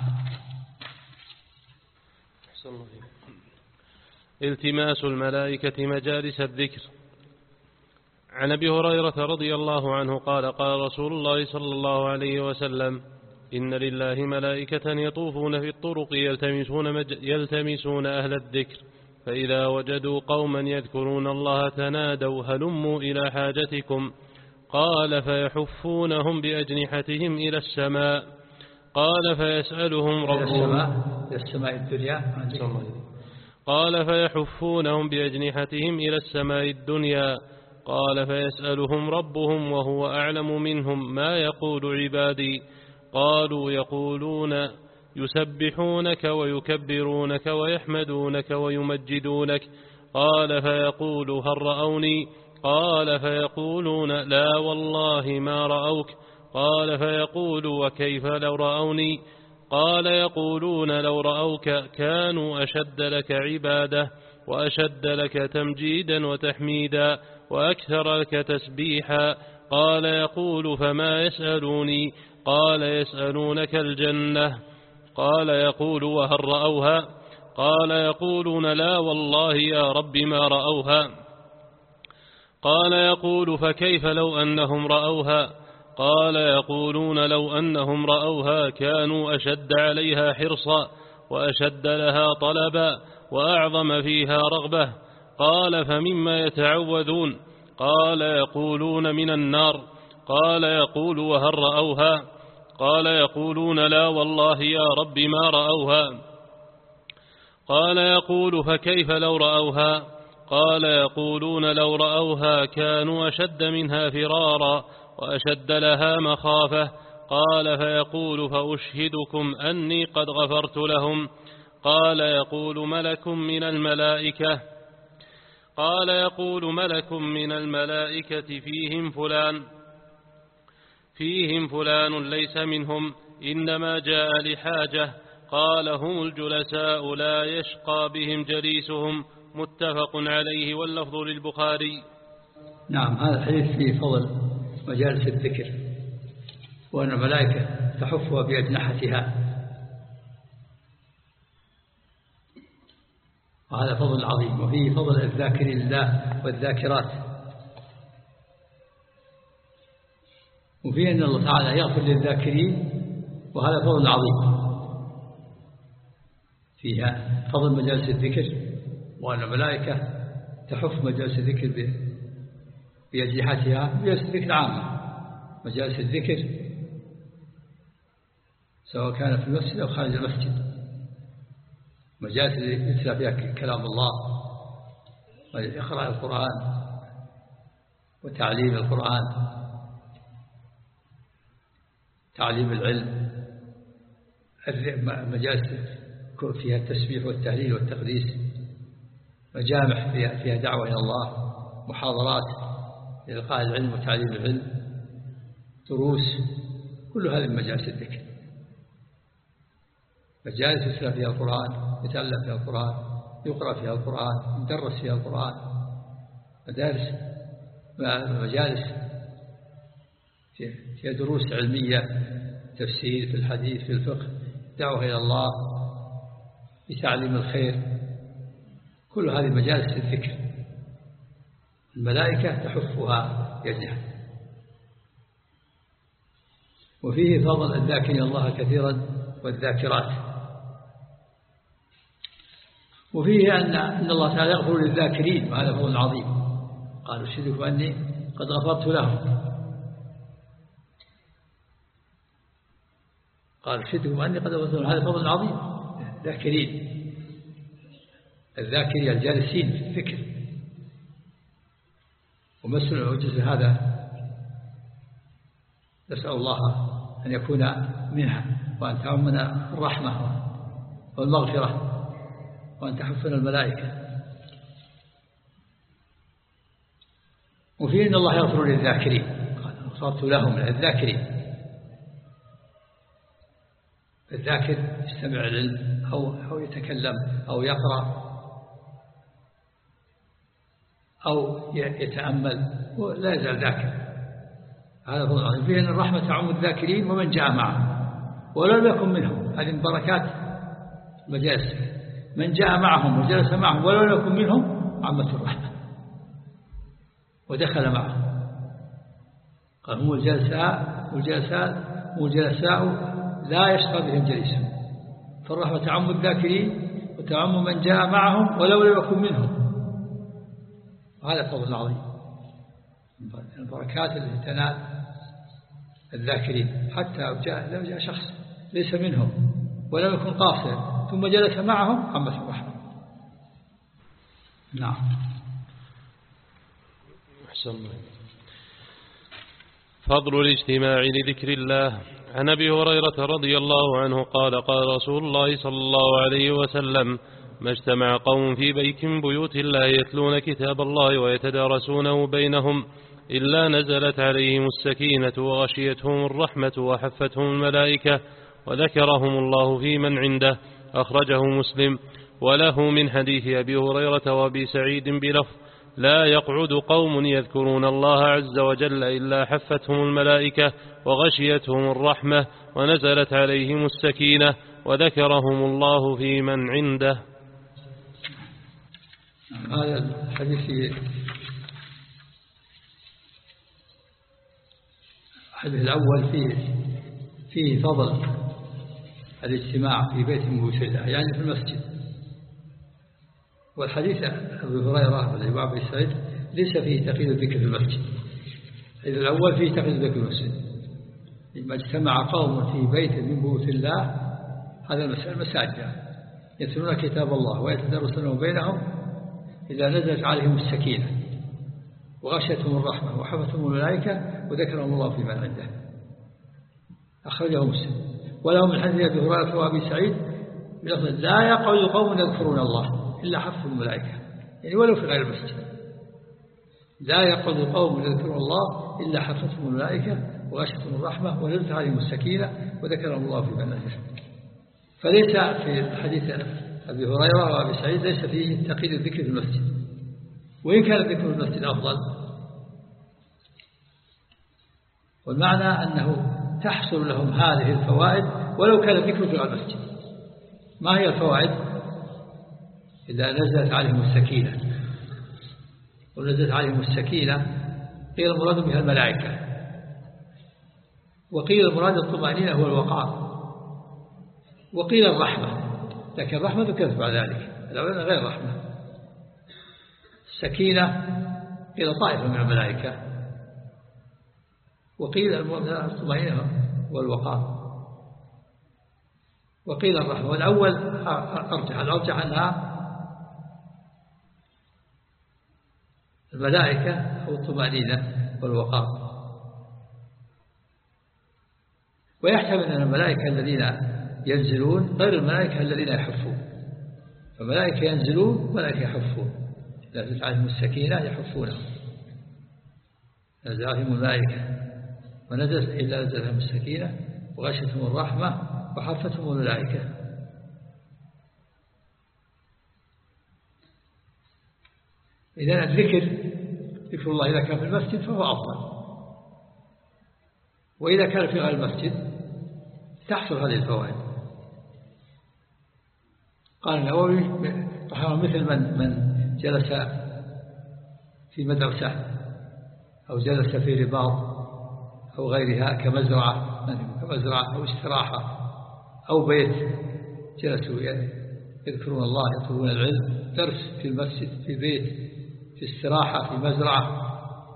التماس الملائكة مجالس الذكر. عن أبي هريرة رضي الله عنه قال قال رسول الله صلى الله عليه وسلم إن لله ملائكة يطوفون في الطرق يلتمسون, مج... يلتمسون أهل الذكر، فإذا وجدوا قوما يذكرون الله تنادوا هلموا إلى حاجتكم. قال فيحفونهم بأجنحتهم إلى السماء. قال فيسألهم ربهم إلى السماء الدنيا. قال فيحفونهم بأجنحتهم إلى السماء الدنيا. قال فيسألهم ربهم وهو أعلم منهم ما يقول عبادي. قالوا يقولون يسبحونك ويكبرونك ويحمدونك ويمجدونك. قال فيقول هل رأوني؟ قال فيقولون لا والله ما رأوك. قال فيقول وكيف لو رأوني؟ قال يقولون لو رأوك كانوا أشد لك عبادة وأشد لك تمجيدا وتحميدا وأكثر لك تسبيحا. قال يقول فما يسألوني؟ قال يسألونك الجنة. قال يقول وهل رأوها؟ قال يقولون لا والله يا رب ما رأوها. قال يقول فكيف لو أنهم رأوها؟ قال يقولون لو أنهم رأوها كانوا أشد عليها حرصا وأشد لها طلبا وأعظم فيها رغبة. قال فمما يتعوذون؟ قال يقولون من النار. قال يقول وهل رأوها؟ قال يقولون لا والله يا رب ما رأوها. قال يقول فكيف لو رأوها؟ قال يقولون لو رأوها كانوا أشد منها فرارا وأشد لها مخافة. قال فيقول فأشهدكم أني قد غفرت لهم. قال يقول ملك من الملائكة قال يقول ملك من الملائكة فيهم فلان فيهم فلان ليس منهم إنما جاء لحاجة. قال هم الجلساء لا يشقى بهم جليسهم. متفق عليه واللفظ للبخاري. نعم، هذا الحديث فيه فضل مجالس الذكر، وأن الملائكة تحفها بأجنحتها، وهذا فضل عظيم. وفيه فضل الذاكرين لله والذاكرات، وفيه أن الله تعالى يغفر للذاكرين، وهذا فضل عظيم. فيها فضل مجالس الذكر، وأن الملائكة تحف مجالس الذكر بأجنحتها. مجالس الذكر عامة، مجالس الذكر سواء كان في المسجد أو خارج المسجد، مجالس يتلى فيها كلام الله وإقراء القرآن وتعليم القرآن، تعليم العلم، مجالس فيها التسبيح والتهليل والتقديس، مجامع فيها دعوة إلى الله، محاضرات لإلقاء العلم وتعليم العلم، دروس، كل هذه مجالس الذكر. مجالس يتلى فيها القرآن، يتعلم فيها القرآن، يقرأ فيها القرآن، يدرس فيها القرآن. مدارس مجالس فيها دروس علمية، تفسير في الحديث في الفقه، دعوة إلى الله، بتعليم الخير، كل هذه مجالس الذكر. الملائكة تحفها بأجنحة. وفيه فضل الذاكرين الله كثيرا والذاكرات. وفيه أن أن الله تعالى يغفر للذاكرين، وهذا فضل عظيم. قالوا أشهدكم أني قد غفرت لهم. قال أشهدكم أني قد غفرت لهم، هذا فضل عظيم. الذاكرين، الذاكرين الجالسين في الذكر. ومثل العجز هذا نسأل الله أن يكون منها، وأن تعمنا الرحمة والمغفرة، وأن تحفنا الملائكة. وفي أن الله يغفر للذاكرين، قال غفرت لهم الذاكرين. الذاكر يستمع العلم أو أو يتكلم أو يقرأ أو يتأمل ولا يزال ذاكر، هذا فضل عظيم. فيه أن الرحمة تعم الذاكرين ومن جاء معهم ولو لم يكن منهم. هذه من بركات مجالس، من جاء معهم وجلس معهم ولو لم يكن منهم عمت الرحمة ودخل معهم. قال هم الجلساء والجلسات والجلساء لا يشقى بهم جليسهم. فالرحمة تعم الذاكرين وتعم من جاء معهم ولو لم يكن منهم. هذا فضل عظيم، البركات التي تنال الذاكرين. حتى لو جاء, لو جاء شخص ليس منهم ولم يكن قاصر ثم جلس معهم عمت الرحمة. نعم. أحسن. فضل الاجتماع لذكر الله. عن أبي هريرة رضي الله عنه قال قال رسول الله صلى الله عليه وسلم ما اجتمع قوم في بيت من بيوت الله يتلون كتاب الله ويتدارسونه بينهم إلا نزلت عليهم السكينة وغشيتهم الرحمة وحفتهم الملائكة وذكرهم الله في من عنده. أخرجه مسلم. وله من حديث أبي هريرة وأبي سعيد بلفظ لا يقعد قوم يذكرون الله عز وجل إلا حفتهم الملائكة وغشيتهم الرحمة ونزلت عليهم السكينة وذكرهم الله في من عنده. هذا الحديث الحديث الأول فيه فيه فضل الاجتماع في بيت من بيوت الله يعني في المسجد. والحديث أبي هريرة وأبي سعيد ليس فيه تقييد الذكر في المسجد. الحديث الأول فيه تقييد الذكر في المسجد. لما اجتمع قوم في بيت من بيوت الله هذا المساجد يتلون كتاب الله ويتدارسونه بينهم إذا نزلت عليهم السكينة وغشتهم الرحمة وحفتهم الملائكة وذكرهم الله في من عنده. أخرجه مسلم. وله من حديث أبي هريرة وأبي سعيد لا يقعد قوم يذكرون الله إلا حفتهم الملائكة يعني ولو في غير المسجد. لا يقعد قوم يذكرون الله إلا حفتهم الملائكة وغشتهم الرحمة ونزلت عليهم السكينة وذكرهم الله في من عنده. فليس في حديث أبي هريرة وأبي سعيد ليس فيه تقييد الذكر في المسجد. وإن كان الذكر في المسجد أفضل والمعنى أنه تحصل لهم هذه الفوائد ولو كان الذكر في المسجد. ما هي الفوائد؟ إذا نزلت عليهم السكينة ونزلت عليهم السكينة قيل المراد بها الملائكة وقيل المراد الطمأنينة هو الوقار وقيل الرحمة لكن الرحمة ذكرت بعد ذلك الأولى غير رحمة. السكينة قيل طائفة من الملائكة وقيل الطمأنينة والوقار وقيل الرحمة. والأول أرجح الأرجح أنها الملائكة أو الطمأنينة والوقار. ويحتمل أن الملائكة الذين ينزلون غير الملائكة الذين يحفون. فملائكة ينزلون وملائكة يحفون. إذا نزلت عليهم السكينة يحفونهم نزل عليهم الملائكة ونزل إلا نزل عليهم السكينة وغشتهم الرحمة وحفتهم الملائكة. إذا الذكر ذكر الله إذا كان في المسجد فهو أفضل وإذا كان في غير المسجد تحصل هذه الفوائد. قال النووي مثل من من جلس في مدرسة أو جلس في رباط أو غيرها كمزرعة كمزرعة أو استراحة أو بيت جلسوا يذكرون الله يطلبون العلم. درس في المسجد في بيت في استراحة في مزرعة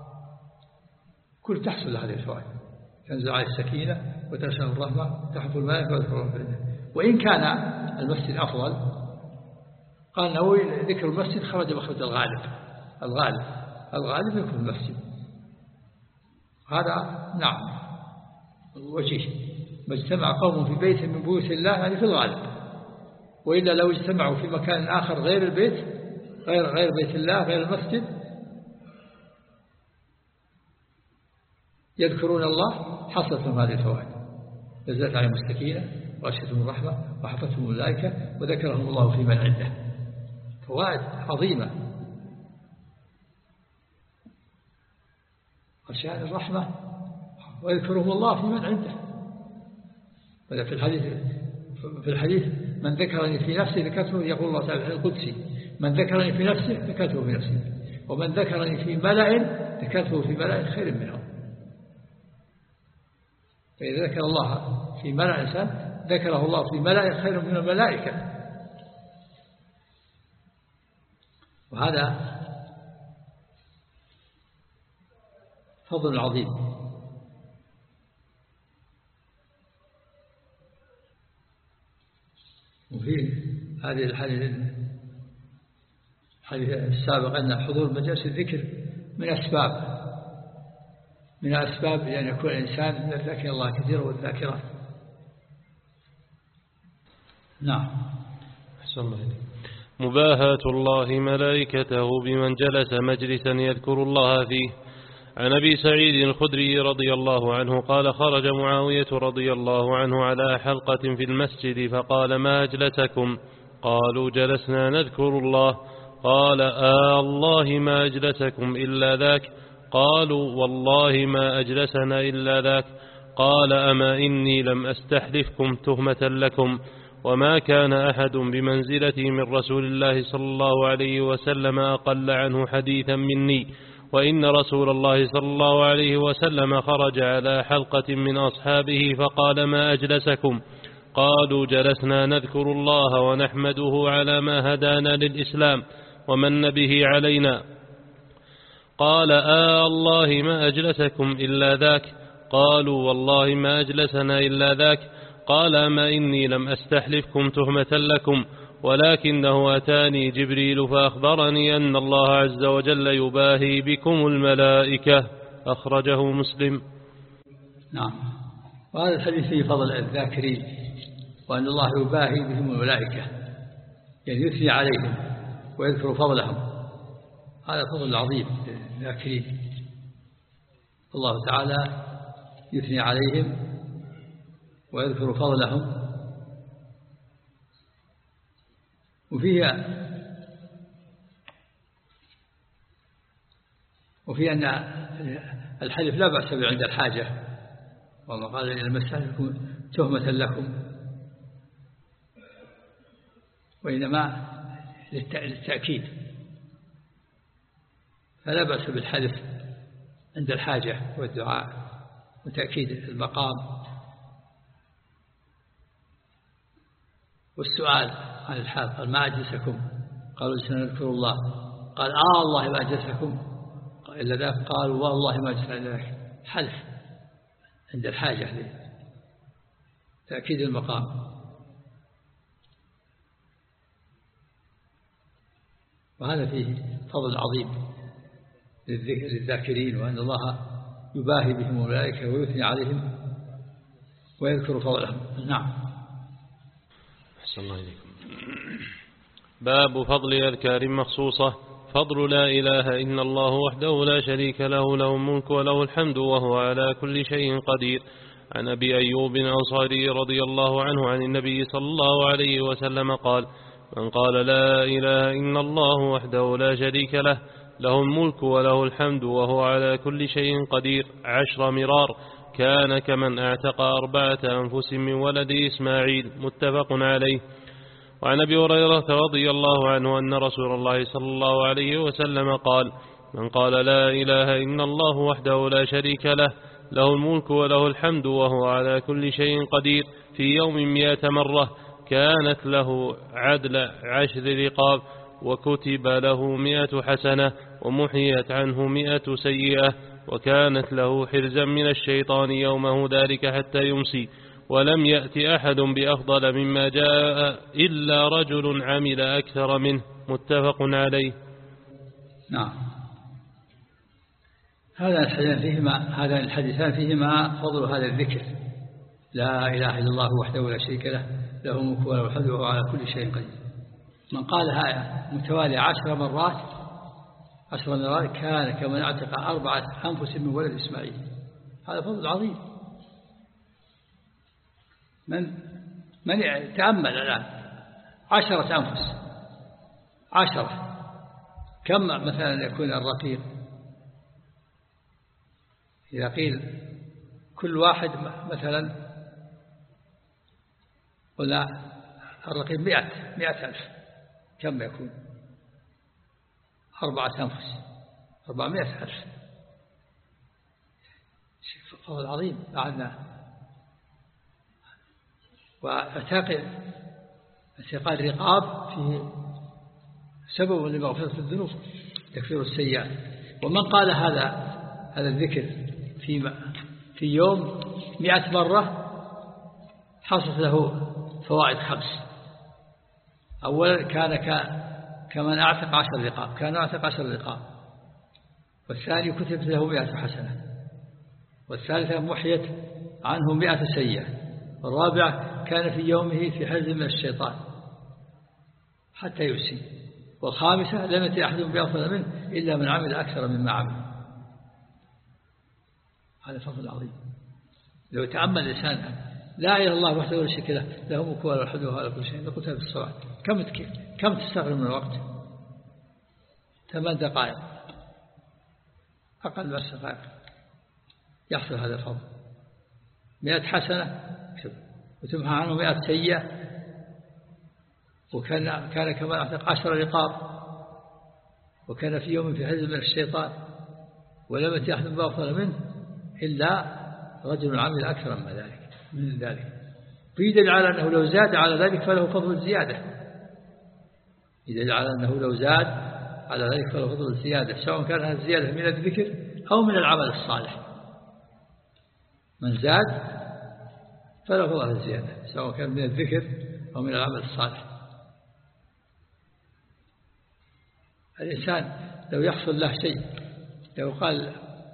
كل تحصل هذه الفوائد. تنزل عليه السكينة وتنشأ الرحمة تحف الملائكة وذكرهم في الله. وإن كان المسجد أفضل قال النووي ذكر المسجد خرج مخرج الغالب الغالب الغالب يكون المسجد. هذا نعم وجيه. ما اجتمع قوم في بيت من بيوت الله يعني في الغالب. وإلا لو اجتمعوا في مكان آخر غير البيت غير غير بيت الله غير المسجد يذكرون الله حصلت لهم هذه الفوائد. نزلت عليهم السكينة وغشيتهم الرحمة وحفتهم الملائكة وذكرهم الله في من عنده. فوائد عظيمة. غشيان الرحمة ويذكرهم الله في من عنده. ولا في الحديث في الحديث من ذكرني في نفسه ذكرته يقول الله تعالى القدسي من ذكرني في نفسه ذكرته في نفسه ومن ذكرني في ملأ ذكرته في ملأ خير منهم. فإذا ذكر الله في ملأ إنسان ذكره الله في ملأ خير من الملائكة. وهذا فضل عظيم. وفي هذه الحديث الحديث السابق أن حضور مجالس الذكر من أسباب من الأسباب لأن يكون الإنسان ذاكر الله كثيرا والذاكرات. نعم. أحسن الله إليك. مباهاة الله ملائكته بمن جلس مجلسا يذكر الله فيه. عن أبي سعيد الخدري رضي الله عنه قال خرج معاوية رضي الله عنه على حلقة في المسجد فقال ما أجلسكم؟ قالوا جلسنا نذكر الله. قال آه الله ما أجلسكم إلا ذاك. قالوا والله ما أجلسنا إلا ذاك. قال أما إني لم أستحلفكم تهمة لكم، وما كان أحد بمنزلتي من رسول الله صلى الله عليه وسلم أقل عنه حديثا مني، وإن رسول الله صلى الله عليه وسلم خرج على حلقة من أصحابه فقال ما أجلسكم؟ قالوا جلسنا نذكر الله ونحمده على ما هدانا للإسلام ومن به علينا. قال آه الله ما أجلسكم إلا ذاك. قالوا والله ما أجلسنا إلا ذاك. قال ما إني لم أستحلفكم تهمة لكم، ولكنه أتاني جبريل فأخبرني أن الله عز وجل يباهي بكم الملائكة. أخرجه مسلم. نعم. وهذا الحديث فيه فضل الذاكرين، وأن الله يباهي بهم الملائكة، يعني يثني عليهم ويذكر فضلهم. هذا فضل عظيم للذاكرين، الله تعالى يثني عليهم ويذكر فضلهم. وفيه وفي أن الحلف لا بأس به عند الحاجة، وما قال إن المسألة تهمة لكم، وإنما للتأكيد، فلا بأس بالحلف عند الحاجة والدعاء وتأكيد المقام. والسؤال عن الحال قال ما أجلسكم؟ قالوا سنذكر الله. قال آه الله ما أجلسكم إلا ذاك. قالوا والله ما أجلسنا إلا ذاك. حلف عند الحاجة لتأكيد المقام. وهذا فيه فضل عظيم للذاكرين، وأن الله يباهي بهم الملائكة ويثني عليهم ويذكر فضلهم. نعم. أحسن الله إليكم. باب فضل أذكار مخصوصة. فضل لا إله إلا الله وحده لا شريك له، له الملك وله الحمد وهو على كل شيء قدير. عن أبي أيوب الأنصاري رضي الله عنه عن النبي صلى الله عليه وسلم قال من قال لا إله إلا الله وحده لا شريك له، له الملك وله الحمد وهو على كل شيء قدير عشر مرار كان كمن اعتق أربعة أنفس من ولد إسماعيل. متفق عليه. وعن أبي هريرة رضي الله عنه أن رسول الله صلى الله عليه وسلم قال من قال لا إله إلا الله وحده لا شريك له، له الملك وله الحمد وهو على كل شيء قدير في يوم مئة مرة كانت له عدل عشر رقاب، وكتب له مئة حسنة ومحيت عنه مئة سيئة، وكانت له حرزا من الشيطان يومه ذلك حتى يمسي. ولم يأتي أحد بأفضل مما جاء إلا رجل عمل أكثر منه. متفق عليه. نعم. هذا الحديثان فيهما هذا الحديثان فيهما فضل هذا الذكر، لا إله إلا الله وحده لا شريك له، له الملك وله الحمد وهو على كل شيء قدير. من قالها متوالية عشر مرات عشر مرات كان كمن اعتق أربعة أنفس من ولد إسماعيل. هذا فضل عظيم. من من تأمل الآن عشرة أنفس، عشرة كم مثلا يكون الرقيق؟ إذا قيل كل واحد مثلا ولا الرقيق مئة مئة ألف، كم يكون؟ أربعة أنفس، أربعمائة ألف. شيء فضل عظيم. بعدنا واعتاق اعتقاد رقاب فيه سبب لمغفرة الذنوب، تكفير السيئات. ومن قال هذا هذا الذكر في في يوم مئة مرة حصلت له فوائد خمس. أولا كان كمن أعتق عشر رقاب، كان أعتق عشر رقاب. والثاني كتب له مئة حسنة. والثالثة محيت عنه مئة سيئة، والرابعة كان في يومه في حرز من الشيطان حتى يمسي، والخامسة لم يأتي أحد بأفضل منه إلا من عمل أكثر مما عمل. هذا فضل عظيم. لو تأمل الإنسان لا إله إلا الله وحده لا شريك له، له الملك وله الحمد وهو على كل شيء، لقلتها في الصلاة كم كم تستغرق من الوقت؟ ثمان دقائق، أقل من دقائق يحصل هذا الفضل. مئة حسنة وتمحى عنه مئة سيئة، وكان كان كمان أعتق عشر رقاب، وكان في يوم في حزب من الشيطان، ولم يأتي أحد بأفضل منه إلا رجل عمل أكثر من ذلك من ذلك في دليل على أنه لو زاد على ذلك فله فضل الزيادة. يدل على أنه لو زاد على ذلك فله فضل الزيادة، سواء كان هذه الزيادة من الذكر أو من العمل الصالح. من زاد فله فضل الزيادة سواء كان من الذكر أو من العمل الصالح. الإنسان لو يحصل له شيء، لو قال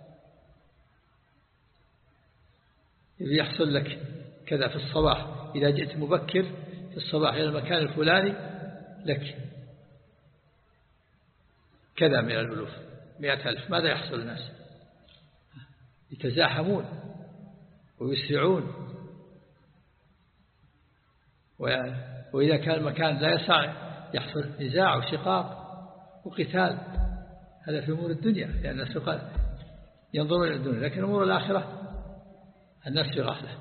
يحصل لك كذا في الصباح، إذا جئت مبكر في الصباح إلى المكان الفلاني لك كذا من الألوف مئة ألف، ماذا يحصل الناس؟ يتزاحمون ويسرعون، وإذا كان المكان لا يسع يحصل نزاع وشقاق وقتال. هذا في أمور الدنيا، لأن الناس ينظرون إلى الدنيا، لكن أمور الآخرة الناس في غفلة.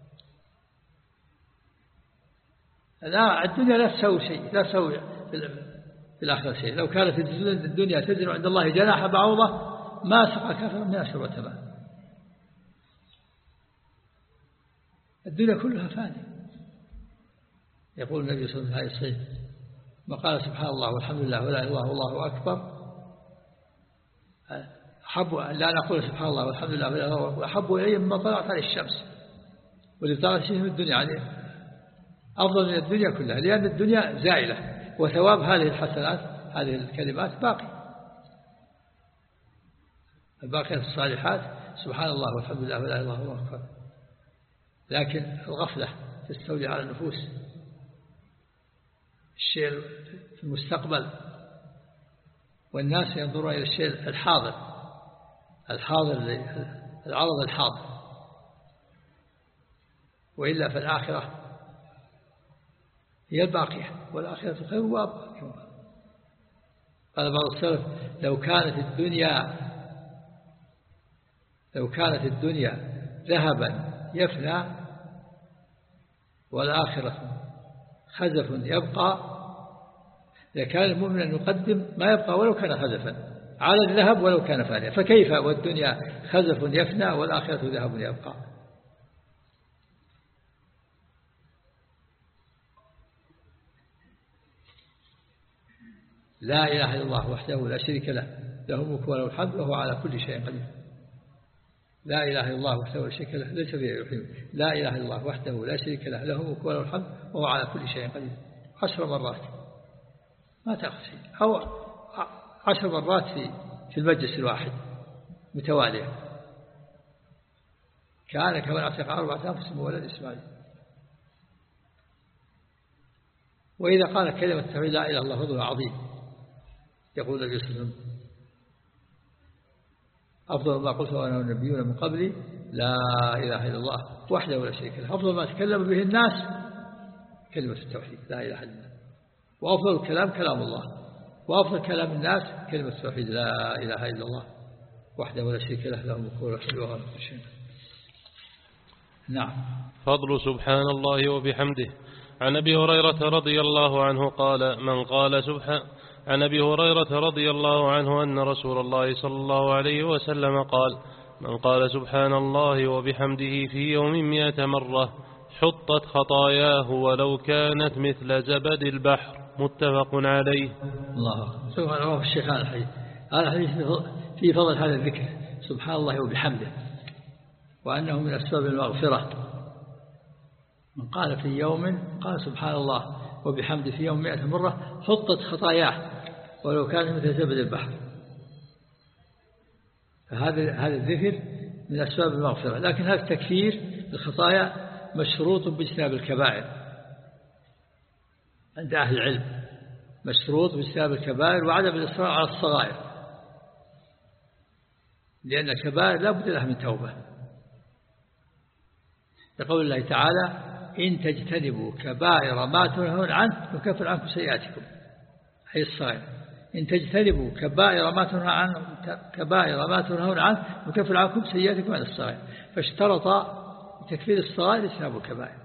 لا، الدنيا لا تسوي شيء، لا تسوي في الآخرة شيء. لو كانت الدنيا تزن عند الله جناح بعوضة ما سقى كافرا منها شربة ماء. الدنيا كلها فانية. يقول النبي صلى الله عليه وسلم ما قال سبحان الله والحمد لله ولا إله إلا الله والله أكبر، أحب لا نقول سبحان الله والحمد لله ولا إله إلا الله، أحب إلي مما طلعت عليه الشمس، واللي طلعت شيء من الدنيا عليه أفضل من الدنيا كلها، لأن الدنيا زائلة وثواب هذه الحسنات هذه الكلمات باقي. الباقيات الصالحات سبحان الله والحمد لله ولا إله إلا الله والله أكبر. لكن الغفلة تستولي على النفوس، الشيء في المستقبل، والناس ينظرون إلى الشيء الحاضر الحاضر العرض الحاضر، وإلا فالآخرة هي الباقية، والآخرة خير وأبقى. قال بعض السلف لو كانت الدنيا لو كانت الدنيا ذهبا يفنى والآخرة خزف يبقى لكان المؤمن أن يقدم ما يبقى ولو كان خزفا على الذهب ولو كان فانيا، فكيف والدنيا خزف يفنى والآخرة ذهب يبقى؟ لا إله إلا الله وحده لا شريك له، له الملك وله الحمد وهو على كل شيء قدير. لا إله إلا الله وحده لا شريك له ليس فيه يحيي. لا إله إلا الله وحده لا شريك له، له الملك وله الحمد وهو على كل شيء قدير. عشر مرات ما تأخذ شيء، أو عشر مرات في في المجلس الواحد متوالية. كان كمن أعتق أربعة أنفس من ولد إسماعيل. وإذا قال كلمة التوحيد لا إله إلا الله فضل عظيم، يقول النبي صلى الله عليه وسلم أفضل ما قلت وأنا والنبيون من قبلي لا إله إلا الله وحده ولا شريك له. أفضل ما تكلم به الناس كلمة التوحيد لا إله إلا الله، وأفضل الكلام كلام الله، وأفضل كلام الناس كلمة التوحيد لا إله إلا الله وحده ولا شريك له، له الملك وله الحمد وهو على كل شيء. نعم. فضل سبحان الله وبحمده. عن أبي هريرة رضي الله عنه قال من قال سبحان عن أبي هريرة رضي الله عنه أن رسول الله صلى الله عليه وسلم قال من قال سبحان الله وبحمده في يوم مئة مرة حطت خطاياه ولو كانت مثل زبد البحر. متفق عليه. الله سبحان الله. الشيخ هذا الحديث هذا الحديث في فضل هذا الذكر سبحان الله وبحمده، وأنه من أسباب المغفرة. من قال في يوم قال سبحان الله وبحمده في يوم مئة مرة حطت خطاياه ولو كانت مثل زبد البحر. فهذا هذا الذكر من أسباب المغفرة. لكن هذا التكفير بالخطايا مشروط باجتناب الكبائر عند أهل العلم، مشروط باجتناب الكبائر وعدم الإصرار على الصغائر، لأن الكبائر لا بد لها من توبة، لقول الله تعالى إن تجتنبوا كبائر ما تنهون عنه نكفر عنكم سيئاتكم، أي الصغائر. إن تجتنبوا كبائر ما تنهون عنه كبائر ما تنهون عنه نكفر عنكم سيئاتكم عن الصغائر، فاشترط تكفير الصغائر اجتناب الكبائر.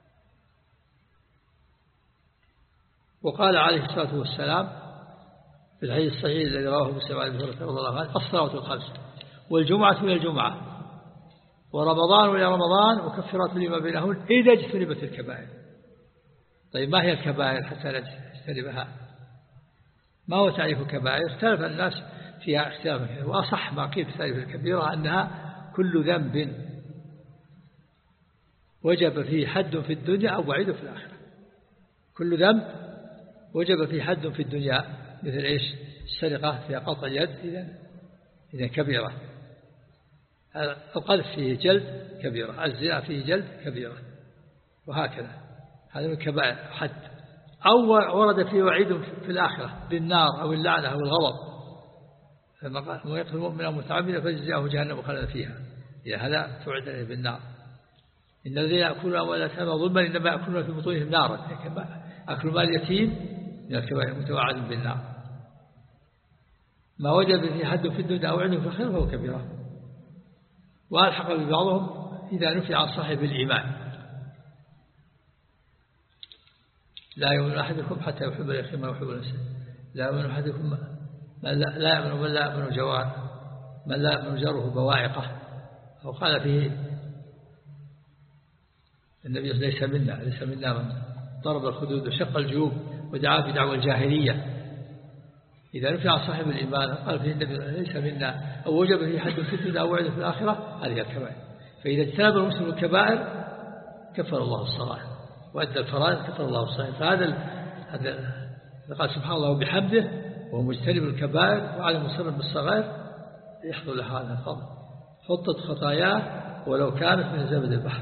وقال عليه الصلاة والسلام في الحديث الصحيح الذي رواه مسلم عن أبي هريرة رضي الله عنه الصلوات الخمس والجمعة إلى الجمعة ورمضان إلى رمضان وكفرات لما بينهن إذا اجتنبت الكبائر. طيب ما هي الكبائر حتى نجتنبها؟ ما هو تعريف الكبائر؟ اختلف الناس فيها اختلافا، وأصح ما قيل في تعريف الكبيرة أنها كل ذنب وجب فيه حد في الدنيا أو وعيد في الآخرة. كل ذنب وجب فيه حد في الدنيا، مثل إيش؟ السرقة فيها قطع اليد إذا إذا كبيرة، القذف فيه جلد كبيرة، الزنا فيه جلد كبيرة، وهكذا. هذا من كبائر حد. أو ورد فيه وعيد في الآخرة بالنار أو اللعنة أو الغضب، لما قال ويقتل المؤمن متعمدا فجزاؤه جهنم خالدا فيها، إذا هذا توعد عليه بالنار. إن الذين يأكلون أموال اليتامى ظلما إنما يأكلون في بطونهم نارا، أكل مال اليتيم من الكبائر متوعد بالنار. ما وجب فيه حد في الدنيا أو عنده في الخير فهو كبيرة. وألحق ببعضهم إذا نفي عن صاحب الإيمان لا يؤمن أحدكم حتى يحب لأخيه ما يحب لنفسه، لا يؤمن أحدكم من لا, لا يؤمن من لا يؤمن جوار من لا يؤمن جاره بواعقه. أو قال فيه النبي ليس منا ليس منا من ضرب الخدود وشق الجيوب ودعا بدعوى الجاهلية. إذا نفي عن صاحب الإيمان قال فيه النبي ليس منا أو وجب فيه حد في الدنيا أو وعد في الآخرة، هذه الكبائر. فإذا اجتنب المسلم الكبائر كفر الله الصغائر وأدى الفرائض كفر الله الصغائر. فهذا هذا قال سبحان الله وبحمده وهو مجتنب الكبائر وعلى مصر بالصغائر يحصل له هذا الفضل. حطت خطاياه ولو كانت من زبد البحر.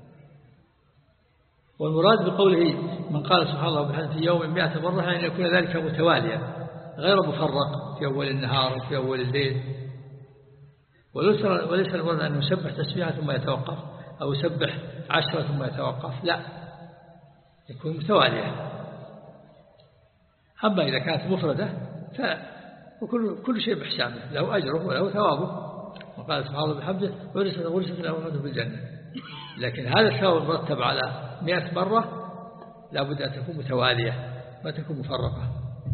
والمراد بقوله من قال سبحان الله وبحمده في يوم مئة مرة أن يكون ذلك متواليا غير مفرق في أول النهار وفي أول الليل. وليس المراد أن يسبح تسبيحة ثم يتوقف أو يسبح عشرة ثم يتوقف، لا، يكون متوالية. أما إذا كانت مفردة فكل كل شيء بحسابه، له أجره وله ثوابه. وقال سبحان الله بحمده ورثت ورثت له أمده بالجنة. لكن هذا الثواب مرتب على مئة مرة لا بد أن تكون متوالية ما تكون مفرقة.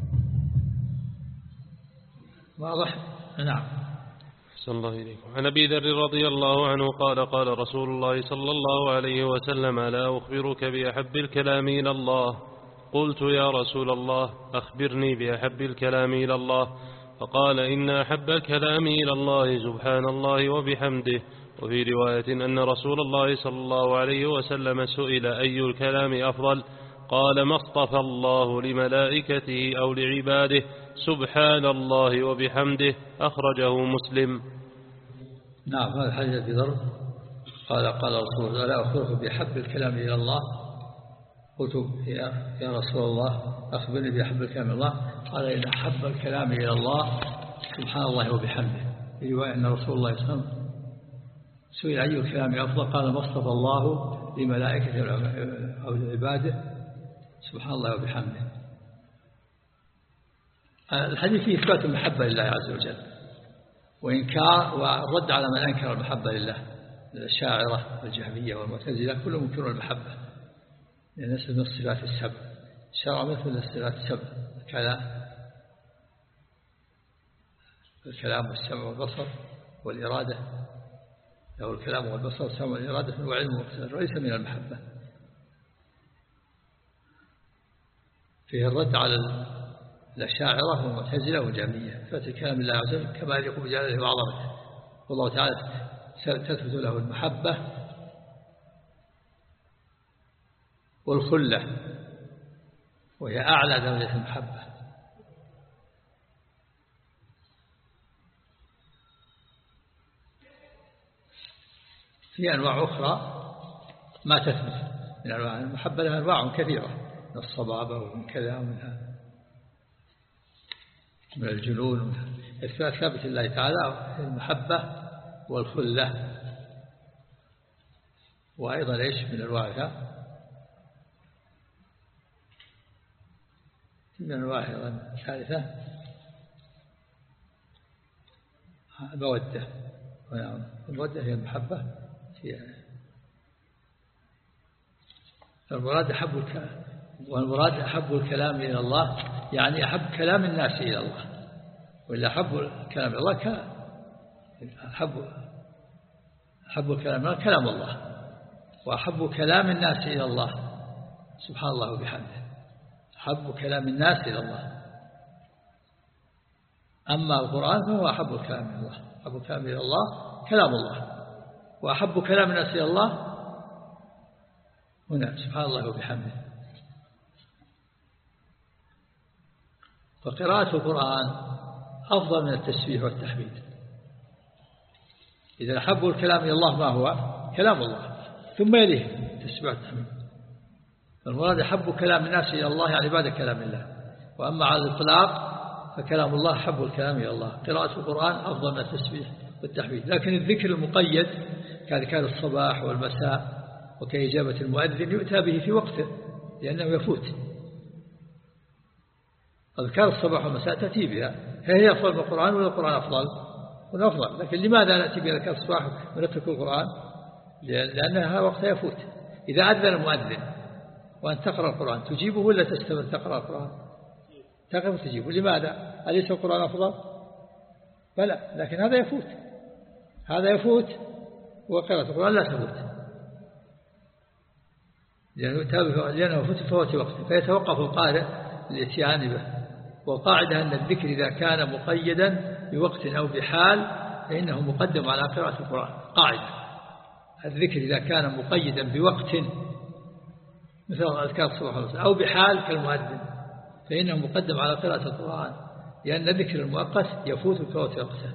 واضح؟ نعم. أحسن الله إليكم. عن أبي ذر رضي الله عنه قال قال رسول الله صلى الله عليه وسلم لا أخبرك بأحب الكلام إلى الله؟ قلت يا رسول الله أخبرني بأحب الكلام إلى الله. فقال إن أحب الكلام إلى الله سبحان الله وبحمده. وفي رواية أن رسول الله صلى الله عليه وسلم سئل أي الكلام أفضل؟ قال ما اصطفى الله لملائكته أو لعباده سبحان الله وبحمده. أخرجه مسلم. نعم. هذا الحديث في ذر قال قال رسول الله لا أخبرك بأحب الكلام إلى الله؟ قلت يا, يا رسول الله أخبرني بأحب الكلام إلى الله. قال إن أحب الكلام إلى الله سبحان الله وبحمده. في رواية أن رسول الله صلى الله عليه وسلم سئل أي الكلام أفضل؟ قال ما اصطفى الله لملائكته أو لعباده سبحان الله وبحمده. الحديث فيه إثبات المحبة لله عز وجل وإنكار والرد على من أنكر المحبة لله، الشاعرة والجهمية والمعتزلة كلهم ينكرون المحبة لأن نسل من الصفات السبع. الشرع مثل الصفات السبع: الكلام الكلام والسمع والبصر والإرادة. له الكلام والبصر والسمع والإرادة وعلم وليس من المحبة. فيه الرد على الأشاعرة والمعتزلة والجهمية، إثبات كلام الله عز وجل كما يليق بجلاله وعظمته. والله تعالى تثبت له المحبة والخلة وهي أعلى درجة المحبة. في أنواع أخرى ما تثبت من أنواع المحبة، لها أنواع كثيرة من الصبابة ومن كذا ومن من الجنون. إثبات ثابت الله تعالى المحبة والخلة، وأيضا إيش من أنواعها من أنواعها أيضا الثالثة المودة. المودة هي المحبة هي المراد أحب الكلام، والمراد أحب الكلام إلى الله يعني أحب كلام الناس إلى الله، وإلا أحب الكلام إلى الله كلام أحب أحب الكلام إلى الله كلام الله، وأحب كلام الناس إلى الله سبحان الله وبحمده، أحب كلام الناس إلى الله. أما القرآن فهو أحب الكلام إلى الله، أحب الكلام إلى الله كلام الله، وأحب كلام الناس إلى الله هنا سبحان الله وبحمده. فقراءة القرآن أفضل من التسبيح والتحميد. إذا أحبوا الكلام إلى الله ما هو كلام الله، ثم يليه التسبيح والتحميد. فالمراد أحب كلام الناس إلى الله يعني بعد كلام الله. وأما على الإطلاق فكلام الله أحب الكلام إلى الله. قراءة القرآن أفضل من التسبيح والتحميد. لكن الذكر المقيد كذكر الصباح والمساء وكإجابة المؤذن يؤتى به في وقته لأنه يفوت. أذكار الصباح والمساء تأتي بها، هي أفضل من القرآن ولا القرآن أفضل؟ ولا أفضل. لكن لماذا نأتي بأذكار الصباح ونترك القرآن؟ لأنها وقتها يفوت. إذا أذن المؤذن وأن تقرأ القرآن تجيبه ولا تستمر تقرأ القرآن؟ تقرأ تجيبه. لماذا؟ أليس القرآن أفضل؟ بلى، لكن هذا يفوت، هذا يفوت وقراءة القرآن لا تفوت لأنه فوت فوت وقته، فيتوقف القارئ للإتيان به. والقاعدة أن الذكر إذا كان مقيدا بوقت أو بحال فإنه مقدم على قراءة القرآن. قاعدة الذكر إذا كان مقيدا بوقت مثل أذكار الصباح والمساء أو بحال كالمؤذن فإنه مقدم على قراءة القرآن، لأن ذكر المؤقت يفوت بفوت وقته.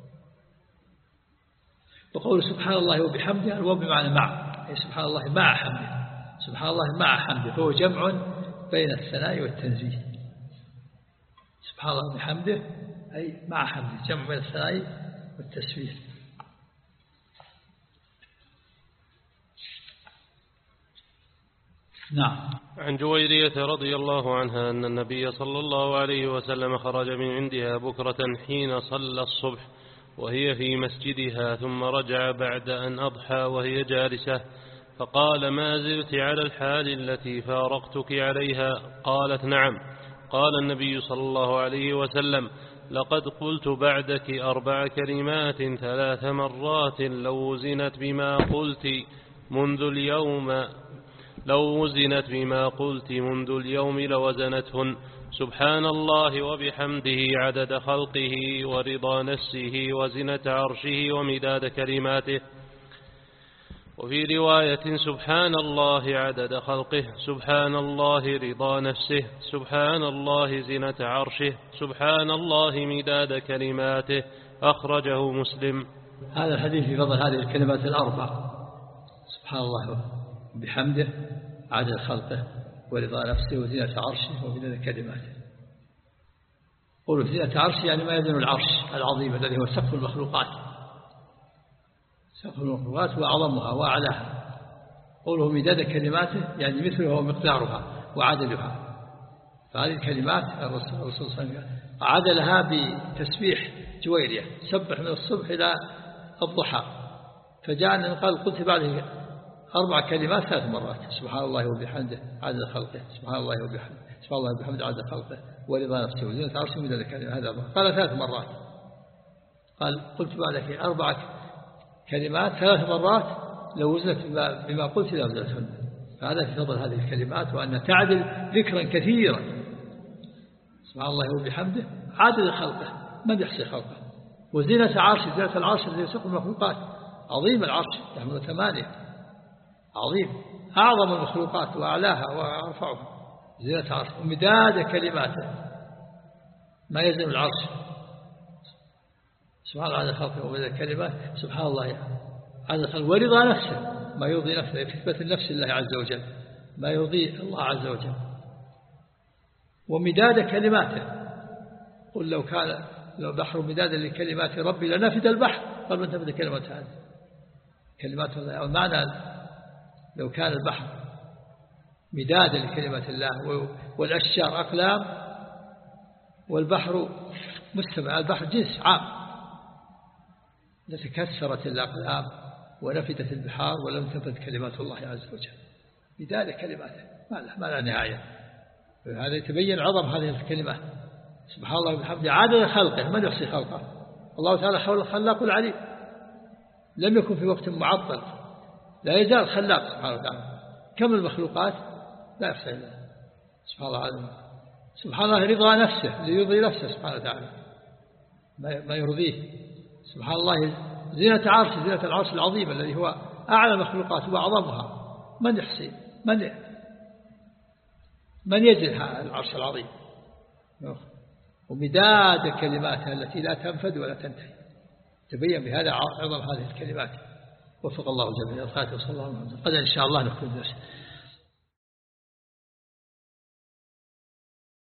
وقول سبحان الله وبحمده الواو بمعنى مع، أي سبحان الله مع حمده، سبحان الله مع حمده، فهو جمع بين الثناء والتنزيه. سبحان الله وبحمده أي مع حمده، جمع بين الثناء والتسبيح. نعم. عن جويرية رضي الله عنها أن النبي صلى الله عليه وسلم خرج من عندها بكرة حين صلى الصبح وهي في مسجدها، ثم رجع بعد أن أضحى وهي جالسة، فقال: ما زلت على الحال التي فارقتك عليها؟ قالت: نعم. قال النبي صلى الله عليه وسلم: لقد قلت بعدك أربع كلمات ثلاث مرات لو وزنت بما قلت منذ اليوم لو وزنت بما قلت منذ اليوم لوزنتهن: سبحان الله وبحمده عدد خلقه ورضا نفسه وزنة عرشه ومداد كلماته. وفي رواية: سبحان الله عدد خلقه، سبحان الله رضا نفسه، سبحان الله زنة عرشه، سبحان الله مداد كلماته. أخرجه مسلم. هذا الحديث في فضل هذه الكلمات الأربع: سبحان الله بحمده عدد خلقه ورضا نفسه وزنة عرشه ومداد كلماته. قولوا زنة عرشه يعني ما يزن العرش العظيم الذي هو سقف المخلوقات، سقف المخلوقات وأعظمها وأعلاها. قوله مداد كلماته يعني مثله ومقدارها وعدلها. فهذه الكلمات الرسول صلى الله عليه وسلم عدلها بتسبيح جويرية، سبح من الصبح إلى الضحى. فجاء أن قال: قلت بعد أربع كلمات ثلاث مرات: سبحان الله وبحمده عدد خلقه، سبحان الله وبحمده، سبحان الله وبحمده عدد خلقه ورضا نفسه وزنة عرشه مداد كلماته. هذا قال ثلاث مرات. قال: قلت بعدك أربع كلمات ثلاث مرات لو وزنت بما قلت لوزنتهن. فهذا في فضل هذه الكلمات، وأن تعدل ذكرا كثيرا. سبحان الله وبحمده عدد خلقه، من يحصي خلقه، وزنة عرشه، زنة العرش الذي يسوق المخلوقات، عظيم العرش يحمل ثمانية، عظيم أعظم المخلوقات وأعلاها وأرفعها، زنة عرش، ومداد كلماته ما يزن العرش. سبحان الله عدد خلقه ومداد كلماته، سبحان الله عز وجل، ورضا نفسه ما يرضي نفسه، إثبات النفس لله عز وجل ما يرضي الله عز وجل، ومداد كلماته. قل لو كان لو بحر مدادا لكلمات ربي لنفد البحر قبل أن تنفد كلمات هذه كلمات الله. المعنى لو كان البحر مدادا لكلمات الله والأشجار أقلام والبحر مستمع، البحر جنس عام، لتكسرت الأقلام ونفدت البحار ولم تنفد كلمات الله عز وجل. مداد كلماته ما لا نهاية. هذا يتبين عظم هذه الكلمة سبحان الله وبحمده عدد خلقه من يحصي خلقه. الله تعالى حول الخلاق العليم، لم يكن في وقت معطل، لا يزال خلاق سبحانه وتعالى. كم المخلوقات لا يحصي الله سبحان الله عظيم. سبحان الله رضا نفسه ليرضي نفسه سبحانه وتعالى ما يرضيه. سبحان الله زينة عرش، زينة العرش العظيم الذي هو أعلى المخلوقات وأعظمها. من يحصي من من يجد العرش العظيم، ومداد كلماتها التي لا تنفد ولا تنتهي. تبين بهذا عظم هذه الكلمات. وفق الله جميعا الخاتم وصلى الله عليه وسلم. قد إن شاء الله نكون درس